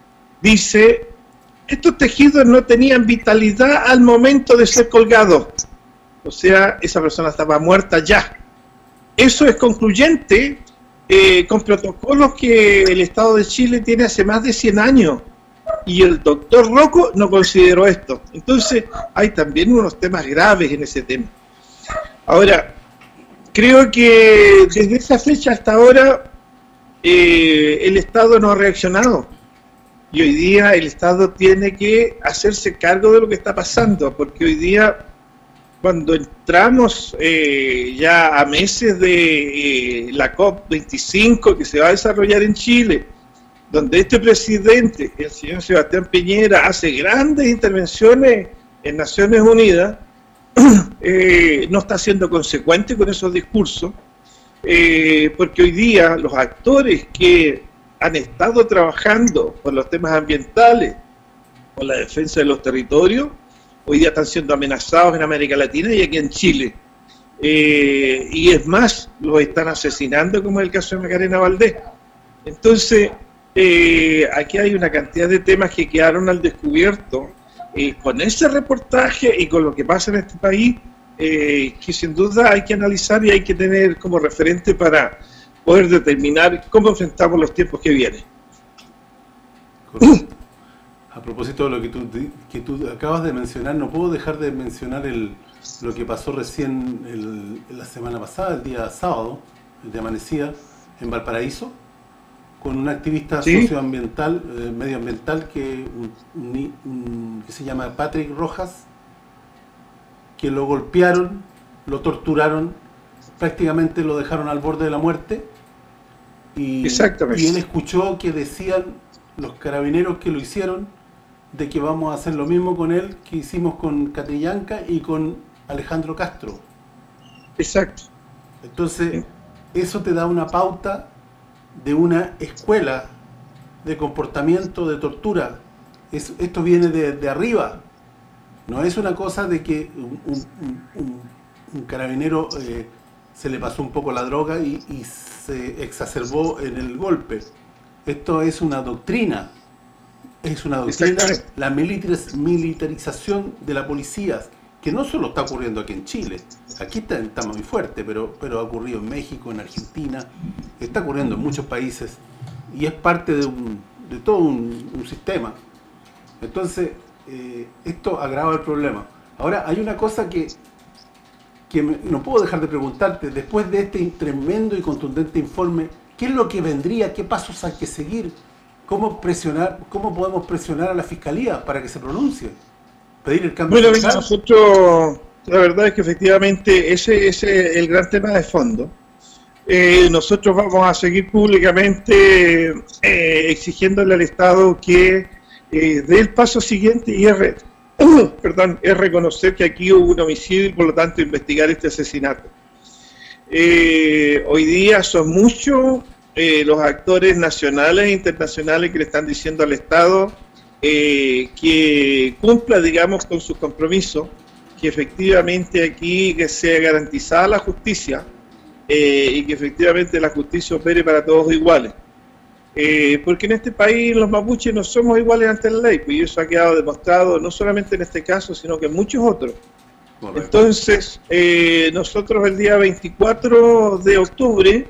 dice, estos tejidos no tenían vitalidad al momento de ser colgados. O sea, esa persona estaba muerta ya. Eso es concluyente Eh, con protocolos que el Estado de Chile tiene hace más de cien años y el doctor Rocco no consideró esto. Entonces hay también unos temas graves en ese tema. Ahora, creo que desde esa fecha hasta ahora eh, el Estado no ha reaccionado y hoy día el Estado tiene que hacerse cargo de lo que está pasando, porque hoy día, cuando entramos eh, ya a meses de eh, la COP veinticinco que se va a desarrollar en Chile, donde este presidente, el señor Sebastián Piñera, hace grandes intervenciones en Naciones Unidas, eh, no está siendo consecuente con esos discursos, eh, porque hoy día los actores que han estado trabajando por los temas ambientales, por la defensa de los territorios, hoy día están siendo amenazados en América Latina y aquí en Chile. Eh, y es más, los están asesinando, como es el caso de Macarena Valdés. Entonces, eh, aquí hay una cantidad de temas que quedaron al descubierto eh, con ese reportaje y con lo que pasa en este país, eh, que sin duda hay que analizar y hay que tener como referente para poder determinar cómo enfrentamos los tiempos que vienen. Correcto. A propósito de lo que tú, que tú acabas de mencionar, no puedo dejar de mencionar el, lo que pasó recién el, la semana pasada, el día sábado, el de amanecida, en Valparaíso, con un activista ¿sí? socioambiental, eh, medioambiental, que, un, un, un, que se llama Patrick Rojas, que lo golpearon, lo torturaron, prácticamente lo dejaron al borde de la muerte, y, y él escuchó que decían los carabineros que lo hicieron, de que vamos a hacer lo mismo con él que hicimos con Catrillanca y con Alejandro Castro. Exacto. Entonces, eso te da una pauta de una escuela de comportamiento de tortura. Es, esto viene de, de arriba. No es una cosa de que un, un, un, un carabinero eh, se le pasó un poco la droga y, y se exacerbó en el golpe. Esto es una doctrina. Es una doctrina, la militarización de la policía, que no solo está ocurriendo aquí en Chile, aquí está, está muy fuerte, pero, pero ha ocurrido en México, en Argentina, está ocurriendo en muchos países, y es parte de, un, de todo un, un sistema. Entonces, eh, esto agrava el problema. Ahora, hay una cosa que, que me, no puedo dejar de preguntarte, después de este tremendo y contundente informe, ¿qué es lo que vendría? ¿Qué pasos hay que seguir? ¿Cómo presionar, cómo podemos presionar a la Fiscalía para que se pronuncie? Pedir el cambio. Bueno, mira, nosotros, la verdad es que efectivamente ese, ese es el gran tema de fondo. Eh, nosotros vamos a seguir públicamente eh, exigiéndole al Estado que eh, dé el paso siguiente y es, re, uh, perdón, es reconocer que aquí hubo un homicidio y por lo tanto investigar este asesinato. Eh, hoy día son muchos Eh, los actores nacionales e internacionales que le están diciendo al Estado eh, que cumpla, digamos, con sus compromisos, que efectivamente aquí que sea garantizada la justicia eh, y que efectivamente la justicia opere para todos iguales. Eh, porque en este país los mapuches no somos iguales ante la ley, pues eso ha quedado demostrado no solamente en este caso, sino que en muchos otros. Correcto. Entonces, eh, nosotros el día veinticuatro de octubre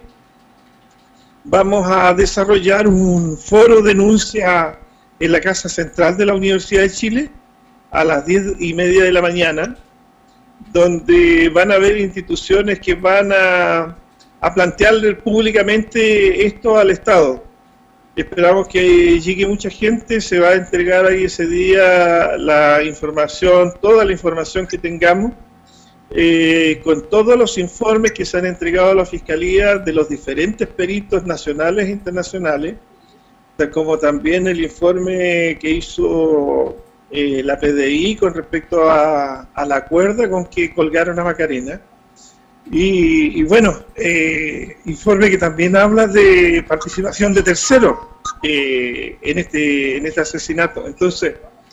vamos a desarrollar un foro denuncia en la Casa Central de la Universidad de Chile a las diez y media de la mañana, donde van a haber instituciones que van a, a plantearle públicamente esto al Estado. Esperamos que llegue mucha gente, se va a entregar ahí ese día la información, toda la información que tengamos, Eh, con todos los informes que se han entregado a la Fiscalía de los diferentes peritos nacionales e internacionales, como también el informe que hizo eh, la P D I con respecto a, a la cuerda con que colgaron a Macarena. Y, y bueno, eh, informe que también habla de participación de terceros eh, en, este, en este asesinato. Entonces,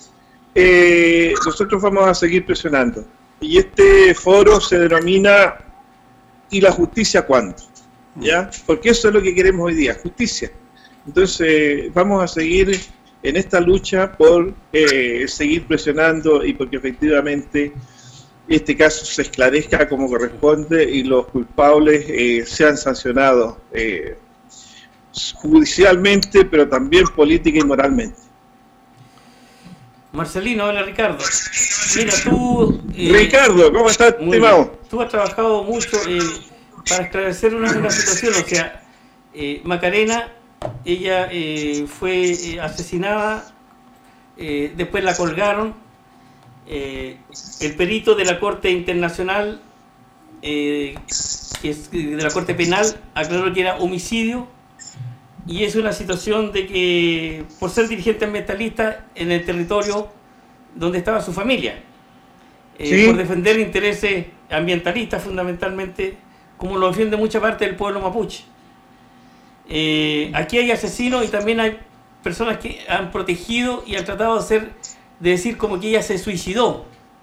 eh, nosotros vamos a seguir presionando. Y este foro se denomina ¿y la justicia cuándo? ¿Ya? Porque eso es lo que queremos hoy día, justicia. Entonces vamos a seguir en esta lucha por eh, seguir presionando y porque efectivamente este caso se esclarezca como corresponde y los culpables eh, sean sancionados eh, judicialmente, pero también política y moralmente. Marcelino, hola Ricardo. Mira, tú... Eh, Ricardo, ¿cómo estás, estimado? Tú has trabajado mucho eh, para esclarecer una, una situación, o sea, eh, Macarena, ella eh, fue eh, asesinada, eh, después la colgaron, eh, el perito de la Corte Internacional, eh, que es de la Corte Penal, aclaró que era homicidio. Y es una situación de que, por ser dirigente ambientalista en el territorio donde estaba su familia, eh, ¿sí? Por defender intereses ambientalistas fundamentalmente, como lo defiende mucha parte del pueblo mapuche. Eh, aquí hay asesinos y también hay personas que han protegido y han tratado de, hacer, de decir como que ella se suicidó.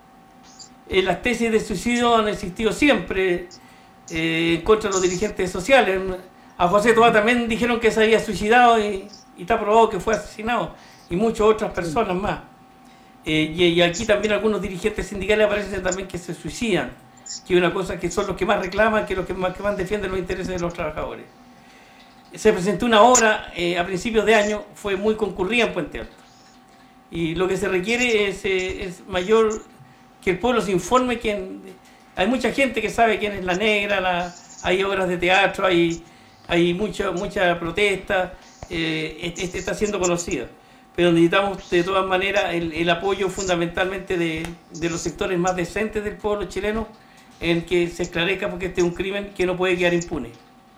eh, las tesis de suicidio han existido siempre eh, en contra de los dirigentes sociales. A José Toá también dijeron que se había suicidado y, y está probado que fue asesinado, y muchas otras personas más. Eh, y, y aquí también algunos dirigentes sindicales aparecen también que se suicidan, que es una cosa que son los que más reclaman, que los que más, que más defienden los intereses de los trabajadores. Se presentó una obra eh, a principios de año, fue muy concurrida en Puente Alto. Y lo que se requiere es, eh, es mayor, que el pueblo se informe. Quién, hay mucha gente que sabe quién es La Negra, la, hay obras de teatro, hay, hay mucha, mucha protesta, eh, este, está siendo conocida. Pero necesitamos de todas maneras el, el apoyo fundamentalmente de, de los sectores más decentes del pueblo chileno, en que se esclarezca, porque este es un crimen que no puede quedar impune.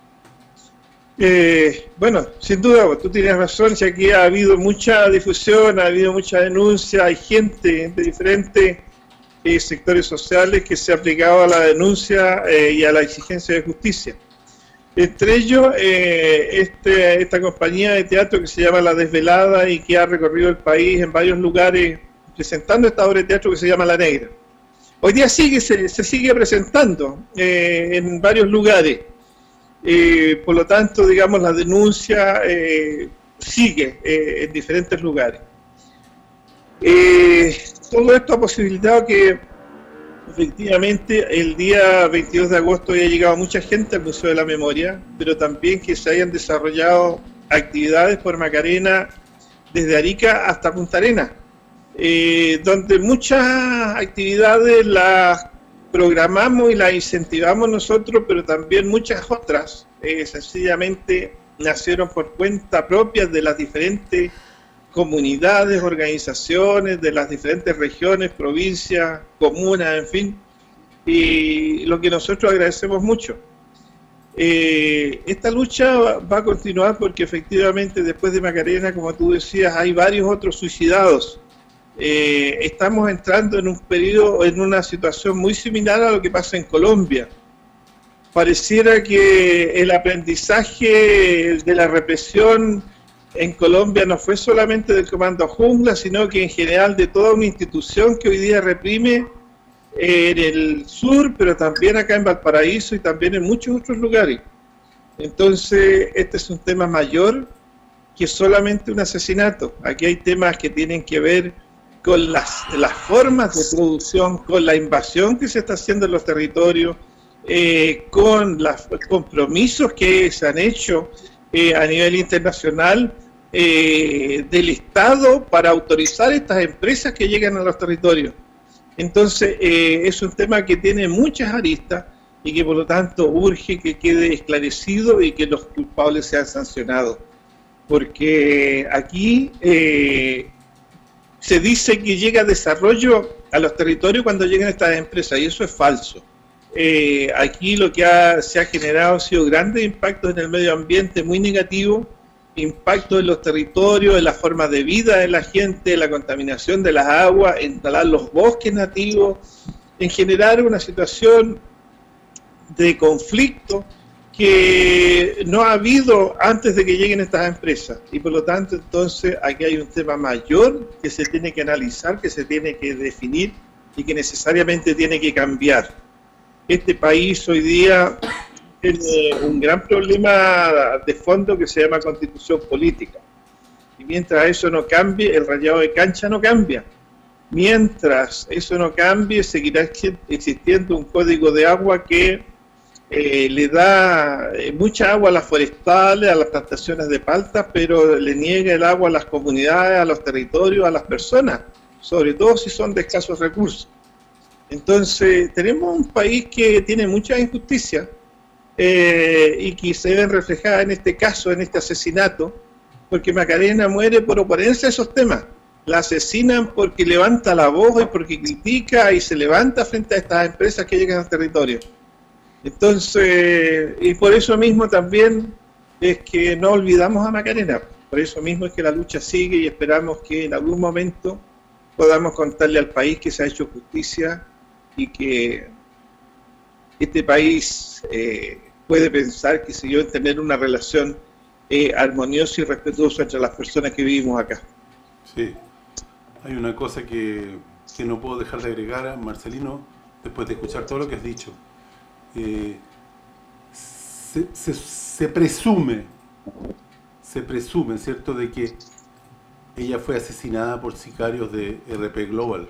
Eh, bueno, sin duda, tú tienes razón, si aquí ha habido mucha difusión, ha habido mucha denuncia, hay gente de diferentes eh, sectores sociales que se ha aplicado a la denuncia eh, y a la exigencia de justicia. Entre ellos, eh, este, esta compañía de teatro que se llama La Desvelada y que ha recorrido el país en varios lugares presentando esta obra de teatro que se llama La Negra. Hoy día sigue, se, se sigue presentando eh, en varios lugares. Eh, por lo tanto, digamos, la denuncia eh, sigue eh, en diferentes lugares. Eh, todo esto ha posibilitado que efectivamente el día veintidós de agosto haya llegado mucha gente al Museo de la Memoria, pero también que se hayan desarrollado actividades por Macarena desde Arica hasta Punta Arenas, eh, donde muchas actividades las programamos y las incentivamos nosotros, pero también muchas otras eh, sencillamente nacieron por cuenta propia de las diferentes comunidades, organizaciones, de las diferentes regiones, provincias, comunas, en fin, y lo que nosotros agradecemos mucho. Eh, esta lucha va, va a continuar porque efectivamente después de Macarena, como tú decías, hay varios otros suicidados. Eh, estamos entrando en un periodo, en una situación muy similar a lo que pasa en Colombia. Pareciera que el aprendizaje de la represión en Colombia no fue solamente del Comando Jungla, sino que en general de toda una institución que hoy día reprime en el sur, pero también acá en Valparaíso y también en muchos otros lugares. Entonces, este es un tema mayor que solamente un asesinato. Aquí hay temas que tienen que ver con las, las formas de producción, con la invasión que se está haciendo en los territorios, eh, con los compromisos que se han hecho eh, a nivel internacional eh, del Estado para autorizar estas empresas que llegan a los territorios. Entonces, eh, es un tema que tiene muchas aristas y que por lo tanto urge que quede esclarecido y que los culpables sean sancionados. Porque aquí eh, se dice que llega desarrollo a los territorios cuando llegan estas empresas, y eso es falso. Eh, aquí lo que ha, se ha generado ha sido grandes impactos en el medio ambiente muy negativos, impactos en los territorios, en la forma de vida de la gente, la contaminación de las aguas, en talar los bosques nativos, en generar una situación de conflicto que no ha habido antes de que lleguen estas empresas, y por lo tanto entonces aquí hay un tema mayor que se tiene que analizar, que se tiene que definir y que necesariamente tiene que cambiar. Este país hoy día tiene un gran problema de fondo que se llama constitución política, y mientras eso no cambie, el rayado de cancha no cambia. Mientras eso no cambie, seguirá existiendo un código de agua que Eh, le da eh, mucha agua a las forestales, a las plantaciones de palta, pero le niega el agua a las comunidades, a los territorios, a las personas, sobre todo si son de escasos recursos. Entonces, tenemos un país que tiene mucha injusticia eh, y que se ven reflejadas en este caso, en este asesinato, porque Macarena muere por oponerse a esos temas. La asesinan porque levanta la voz y porque critica y se levanta frente a estas empresas que llegan al territorio. Entonces, y por eso mismo también es que no olvidamos a Macarena, por eso mismo es que la lucha sigue y esperamos que en algún momento podamos contarle al país que se ha hecho justicia y que este país eh, puede pensar que siguió en tener una relación eh, armoniosa y respetuosa entre las personas que vivimos acá. Sí, hay una cosa que, que no puedo dejar de agregar, Marcelino, después de escuchar todo lo que has dicho. Eh, se, se, se presume, se presume, ¿cierto?, de que ella fue asesinada por sicarios de R P Global.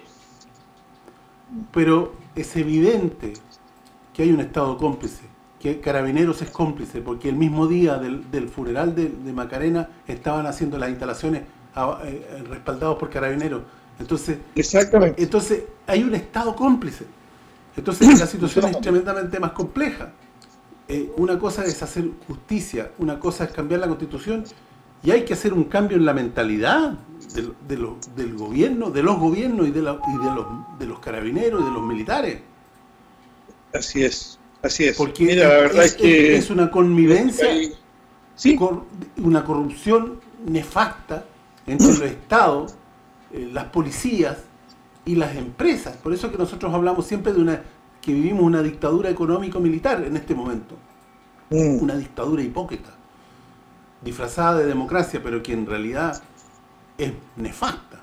Pero es evidente que hay un Estado cómplice, que Carabineros es cómplice, porque el mismo día del, del funeral de, de Macarena estaban haciendo las instalaciones a, eh, respaldados por Carabineros. Entonces, Exactamente. entonces hay un Estado cómplice. Entonces la situación es tremendamente más compleja. Eh, una cosa es hacer justicia, una cosa es cambiar la Constitución, y hay que hacer un cambio en la mentalidad del, de lo, del gobierno, de los gobiernos y de, la, y de, los, de los carabineros y de los militares. Así es, así es. Porque Mira, la verdad es, es que... es una connivencia, sí, cor, una corrupción nefasta entre los estados, eh, las policías y las empresas. Por eso que nosotros hablamos siempre de una que vivimos una dictadura económico-militar en este momento. Mm. Una dictadura hipócrita, disfrazada de democracia, pero que en realidad es nefasta.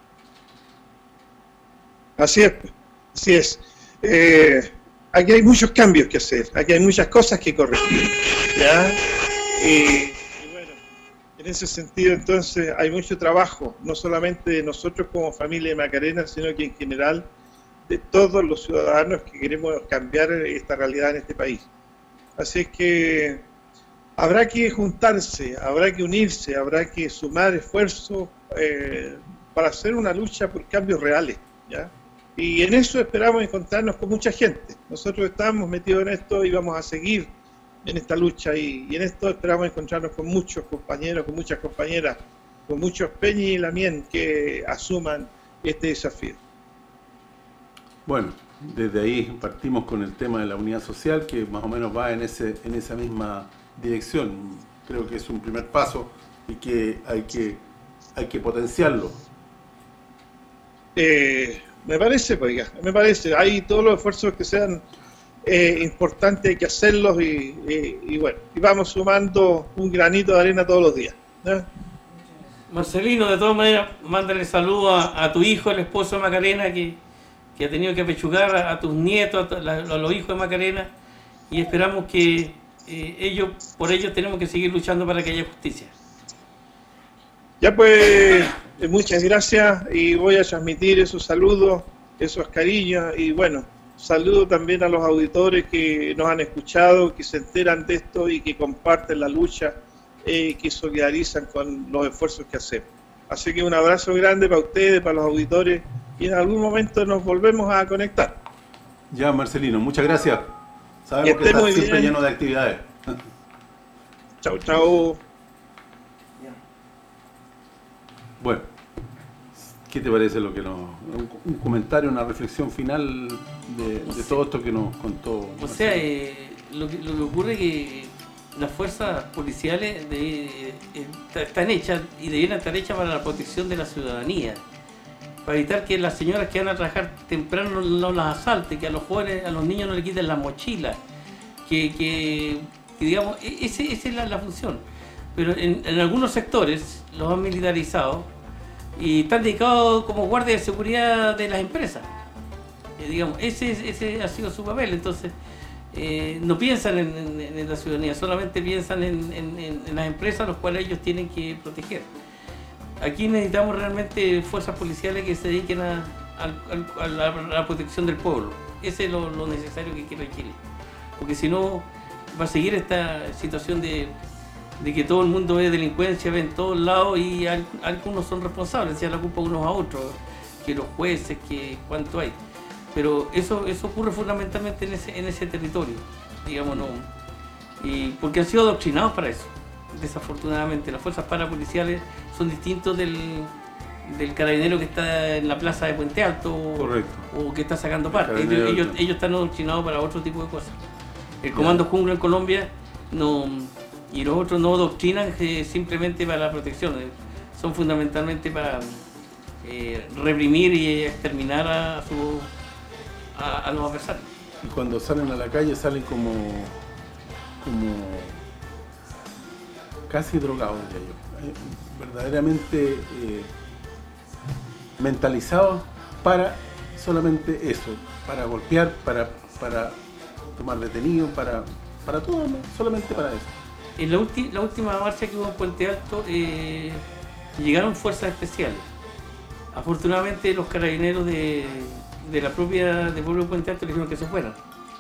Así es, así es. Eh, aquí hay muchos cambios que hacer, aquí hay muchas cosas que corregir, ¿ya? Y, y bueno, en ese sentido entonces hay mucho trabajo, no solamente de nosotros como familia de Macarena, sino que en general de todos los ciudadanos que queremos cambiar esta realidad en este país. Así es que habrá que juntarse, habrá que unirse, habrá que sumar esfuerzos eh, para hacer una lucha por cambios reales, ¿ya? Y en eso esperamos encontrarnos con mucha gente. Nosotros estamos metidos en esto y vamos a seguir en esta lucha, y, y en esto esperamos encontrarnos con muchos compañeros, con muchas compañeras, con muchos Peñi y Lamien que asuman este desafío. Bueno, desde ahí partimos con el tema de la unidad social, que más o menos va en ese en esa misma dirección. Creo que es un primer paso y que hay que hay que potenciarlo. Eh, me parece, pues ya, me parece. Hay todos los esfuerzos que sean eh, importantes, hay que hacerlos, y, y, y bueno, y vamos sumando un granito de arena todos los días, ¿no? Marcelino, de todas maneras, mándale saludo a, a tu hijo, el esposo de Macarena, que que ha tenido que apechugar a, a tus nietos, a, a, a los hijos de Macarena, y esperamos que eh, ellos, por ellos tenemos que seguir luchando para que haya justicia. Ya pues, eh, muchas gracias, y voy a transmitir esos saludos, esos cariños, y bueno, saludo también a los auditores que nos han escuchado, que se enteran de esto y que comparten la lucha, eh, que solidarizan con los esfuerzos que hacemos. Así que un abrazo grande para ustedes, para los auditores, y en algún momento nos volvemos a conectar. Ya, Marcelino, muchas gracias. Sabemos que, que estás siempre lleno de actividades. Chao, chao. Bueno, ¿qué te parece lo que nos... un, un comentario, una reflexión final de, de todo esto que nos contó Marcelino? O sea, eh, lo, que, lo que ocurre es que las fuerzas policiales de, eh, están hechas y debieran estar hechas para la protección de la ciudadanía, para evitar que las señoras que van a trabajar temprano no las asalten, que a los jóvenes, a los niños no le quiten las mochilas, que, que, que digamos, esa es la, la función. Pero en, en algunos sectores los han militarizado y están dedicados como guardia de seguridad de las empresas. Eh, digamos, ese, ese ha sido su papel. Entonces, eh, no piensan en, en, en la ciudadanía, solamente piensan en, en, en las empresas a las cuales ellos tienen que proteger. Aquí necesitamos realmente fuerzas policiales que se dediquen a, a, a, la, a la protección del pueblo. Ese es lo, lo necesario que quiere Chile. Porque si no, va a seguir esta situación de, de que todo el mundo ve delincuencia, ve en todos lados, y al, algunos son responsables, se dan la culpa unos a otros, que los jueces, que cuánto hay. Pero eso, eso ocurre fundamentalmente en ese, en ese territorio, digamos, no, y porque han sido adoctrinados para eso. Desafortunadamente, las fuerzas parapoliciales son distintos del, del carabinero que está en la plaza de Puente Alto. Correcto. O que está sacando parte. Ellos, ellos, ellos están adoctrinados para otro tipo de cosas. El Comando ya. Jungla en Colombia no, y los otros no adoctrinan eh, simplemente para la protección. Eh, son fundamentalmente para eh, reprimir y exterminar a, su, a, a los adversarios. Y cuando salen a la calle salen como... como casi drogados, diría yo, eh, verdaderamente eh, mentalizados para solamente eso, para golpear, para, para tomar detenidos, para, para todo, ¿no? Solamente para eso. En la, ulti la última marcha que hubo en Puente Alto eh, llegaron fuerzas especiales. Afortunadamente los carabineros de, de la propia de pueblo de Puente Alto le dijeron que se fueran.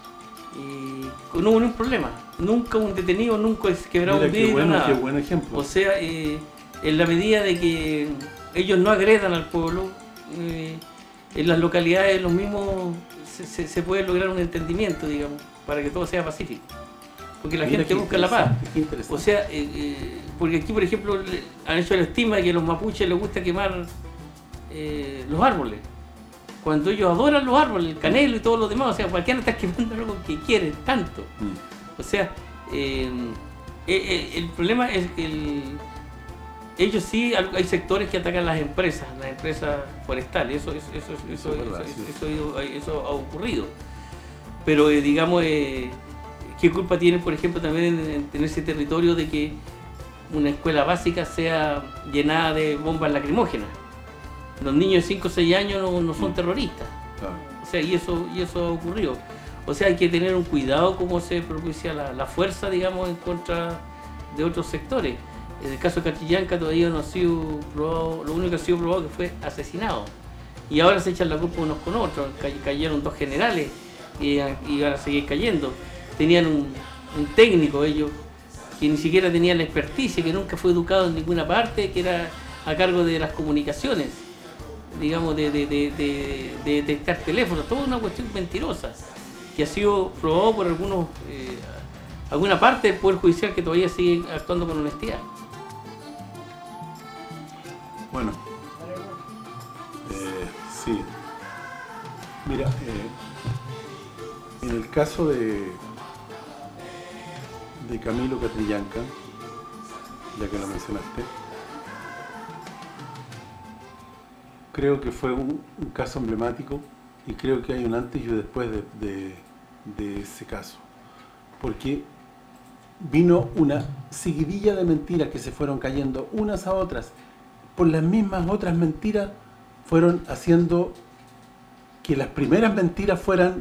Y no hubo ningún problema. Nunca un detenido, nunca es quebrado un vidrio, bueno, nada. Qué buen ejemplo. O sea, eh, en la medida de que ellos no agredan al pueblo, eh, en las localidades los mismos se, se, se puede lograr un entendimiento, digamos, para que todo sea pacífico. Porque la Mira gente busca la paz. O sea, eh, eh, porque aquí, por ejemplo, le, han hecho la estima de que a los mapuches les gusta quemar eh, los árboles. Cuando ellos adoran los árboles, el canelo y todo lo demás, o sea, ¿por qué no estás quemando algo que quieren tanto? Mm. O sea, eh, eh, el problema es que el, ellos sí, hay sectores que atacan las empresas, las empresas forestales, eso, eso, eso, eso, eso, verdad, eso, sí. eso, eso, eso ha ocurrido. Pero eh, digamos, eh, ¿qué culpa tienen, por ejemplo, también en, en ese territorio de que una escuela básica sea llenada de bombas lacrimógenas? Los niños de cinco o seis años no, no son terroristas. Claro. O sea, y eso, y eso ha ocurrido. O sea, hay que tener un cuidado cómo se propicia la, la fuerza, digamos, en contra de otros sectores. En el caso de Catrillanca todavía no ha sido probado, lo único que ha sido probado que fue asesinado. Y ahora se echan la culpa unos con otros. Cayeron dos generales y, y van a seguir cayendo. Tenían un, un técnico ellos que ni siquiera tenía la experticia, que nunca fue educado en ninguna parte, que era a cargo de las comunicaciones, digamos, de, de, de, de, de detectar teléfonos, toda una cuestión mentirosa, que ha sido probado por algunos, eh, alguna parte del Poder Judicial que todavía sigue actuando con honestidad. Bueno, eh, sí. Mira, eh, en el caso de, de Camilo Catrillanca, ya que lo mencionaste, creo que fue un, un caso emblemático y creo que hay un antes y un después de, de, de ese caso. Porque vino una seguidilla de mentiras que se fueron cayendo unas a otras. Por las mismas otras mentiras fueron haciendo que las primeras mentiras fueran,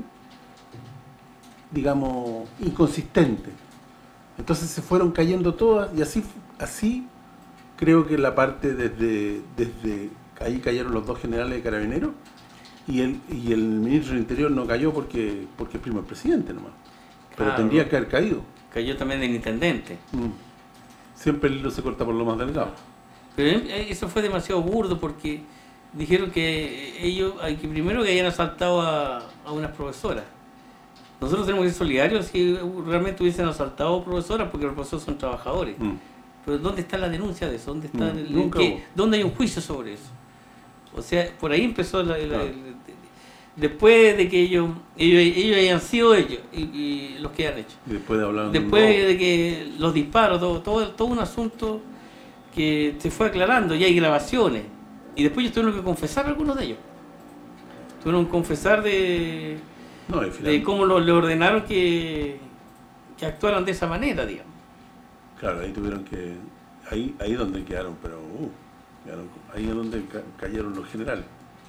digamos, inconsistentes. Entonces se fueron cayendo todas y así, así creo que la parte desde... desde ahí cayeron los dos generales de Carabineros y el y el ministro del Interior no cayó porque porque es primo del presidente nomás. Pero claro, tendría que haber caído. Cayó también el intendente. Mm. Siempre el hilo se corta por lo más delgado. Pero eso fue demasiado burdo porque dijeron que ellos, que primero que hayan asaltado a, a unas profesoras. Nosotros tenemos que ser solidarios si realmente hubiesen asaltado a profesoras porque los profesores son trabajadores. Mm. Pero ¿dónde está la denuncia de eso? ¿Dónde está mm. el, ¿qué? ¿Dónde hay un juicio sobre eso? O sea, por ahí empezó la, la, claro. el, el, después de que ellos ellos, ellos hayan sido ellos y, y los que han hecho. Y después de hablar después de, de que los disparos, todo, todo, todo un asunto que se fue aclarando, y hay grabaciones. Y después ellos tuvieron que confesar algunos de ellos. Tuvieron que confesar de, no, de cómo lo, le ordenaron que, que actuaran de esa manera, digamos. Claro, ahí tuvieron que... Ahí ahí donde quedaron, pero... Uh, quedaron, ahí es donde ca cayeron los generales.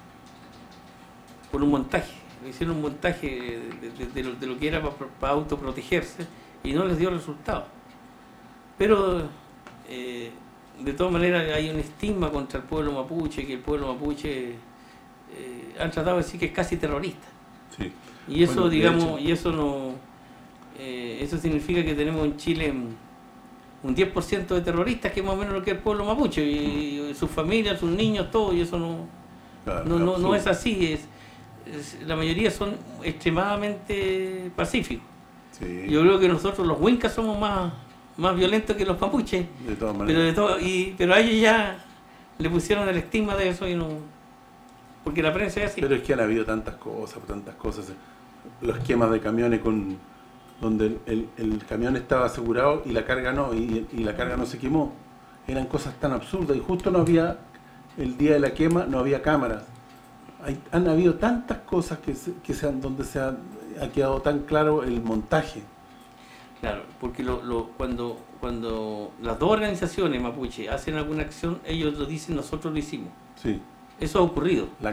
Por un montaje. Hicieron un montaje de, de, de, lo, de lo que era para pa autoprotegerse y no les dio resultado. Pero, eh, de todas maneras, hay un estigma contra el pueblo mapuche, que el pueblo mapuche eh, han tratado de decir que es casi terrorista. Sí. Y eso, bueno, digamos, hecho, y eso no... Eh, eso significa que tenemos en Chile un diez por ciento de terroristas, que es más o menos lo que es el pueblo mapuche, y, y sus familias, sus niños, todo, y eso no, claro, no, no, no es así. Es, es, la mayoría son extremadamente pacíficos. Sí. Yo creo que nosotros los huincas somos más, más violentos que los mapuches, de todas maneras. Pero, de todo, y, pero a ellos ya le pusieron el estigma de eso y no... Porque la prensa es así. Pero es que han habido tantas cosas, tantas cosas. Los esquemas de camiones con... donde el, el, el camión estaba asegurado y la carga no, y, y la carga no se quemó. Eran cosas tan absurdas y justo no había, el día de la quema, no había cámaras. Hay, han habido tantas cosas que se, que se han, donde se ha, ha quedado tan claro el montaje. Claro, porque lo, lo, cuando, cuando las dos organizaciones mapuche hacen alguna acción, ellos lo dicen, nosotros lo hicimos. Sí. Eso ha ocurrido. La C A M.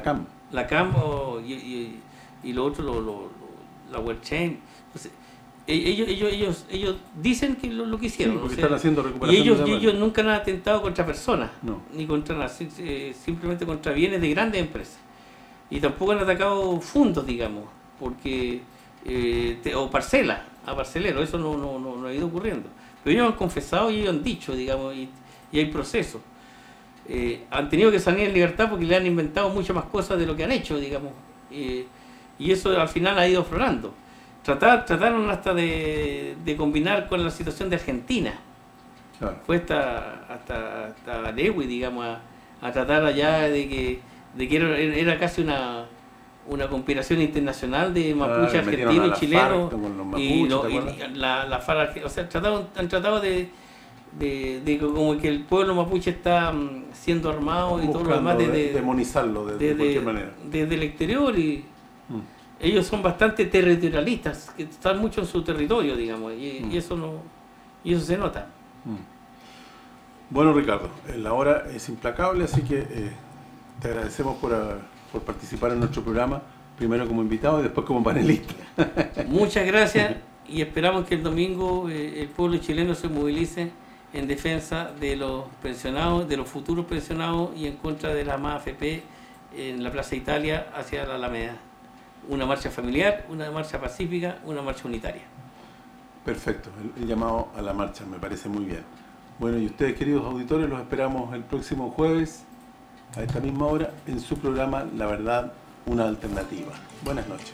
la C A M o, y, y, y lo otro, lo, lo, la WebChain. Entonces, ellos, ellos, ellos, ellos dicen que lo, lo que hicieron. Sí, porque o sea, están haciendo recuperación y ellos, de y ellos nunca han atentado contra personas, no. ni contra nada, simplemente contra bienes de grandes empresas. Y tampoco han atacado fondos, digamos, porque eh, te, o parcelas, a parceleros, eso no, no, no, no ha ido ocurriendo. Pero ellos han confesado y ellos han dicho, digamos, y, y hay procesos. Eh, han tenido que salir en libertad porque le han inventado muchas más cosas de lo que han hecho, digamos. Eh, y eso al final ha ido aflorando. Tratar, trataron hasta de, de combinar con la situación de Argentina. Claro. Fue hasta, hasta, hasta Lewy, digamos, a, a tratar allá de que, de que era, era casi una, una conspiración internacional de mapuche claro, argentino y chileno. Mapuche, y, lo, y la, la FARC, o sea, trataron, han tratado de, de, de como que el pueblo mapuche está um, siendo armado y todo lo demás. De, de, demonizarlo de, de, de cualquier manera. Desde el exterior y... Mm. Ellos son bastante territorialistas, que están mucho en su territorio, digamos, y, mm. y eso no y eso se nota. Mm. Bueno, Ricardo, la hora es implacable, así que eh, te agradecemos por, a, por participar en nuestro programa, primero como invitado y después como panelista. Muchas gracias y esperamos que el domingo eh, el pueblo chileno se movilice en defensa de los pensionados, de los futuros pensionados y en contra de la M A F P en la Plaza Italia hacia la Alameda. Una marcha familiar, una marcha pacífica, una marcha unitaria. Perfecto, el, el llamado a la marcha me parece muy bien. Bueno, y ustedes, queridos auditores, los esperamos el próximo jueves a esta misma hora en su programa La Verdad, una Alternativa. Buenas noches.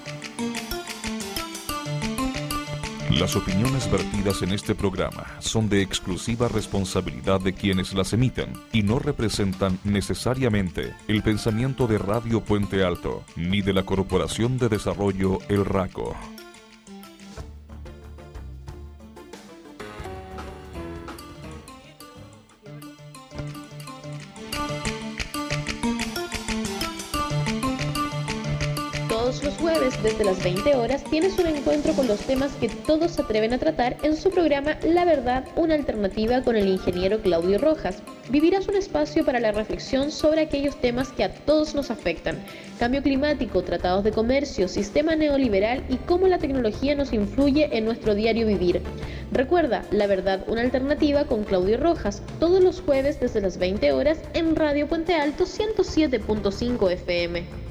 Las opiniones vertidas en este programa son de exclusiva responsabilidad de quienes las emiten y no representan necesariamente el pensamiento de Radio Puente Alto ni de la Corporación de Desarrollo El Raco. Desde las veinte horas tienes un encuentro con los temas que todos se atreven a tratar en su programa La Verdad, una alternativa con el ingeniero Claudio Rojas. Vivirás un espacio para la reflexión sobre aquellos temas que a todos nos afectan: cambio climático, tratados de comercio, sistema neoliberal y cómo la tecnología nos influye en nuestro diario vivir. Recuerda, La Verdad, una alternativa con Claudio Rojas, todos los jueves desde las veinte horas en Radio Puente Alto ciento siete punto cinco F M.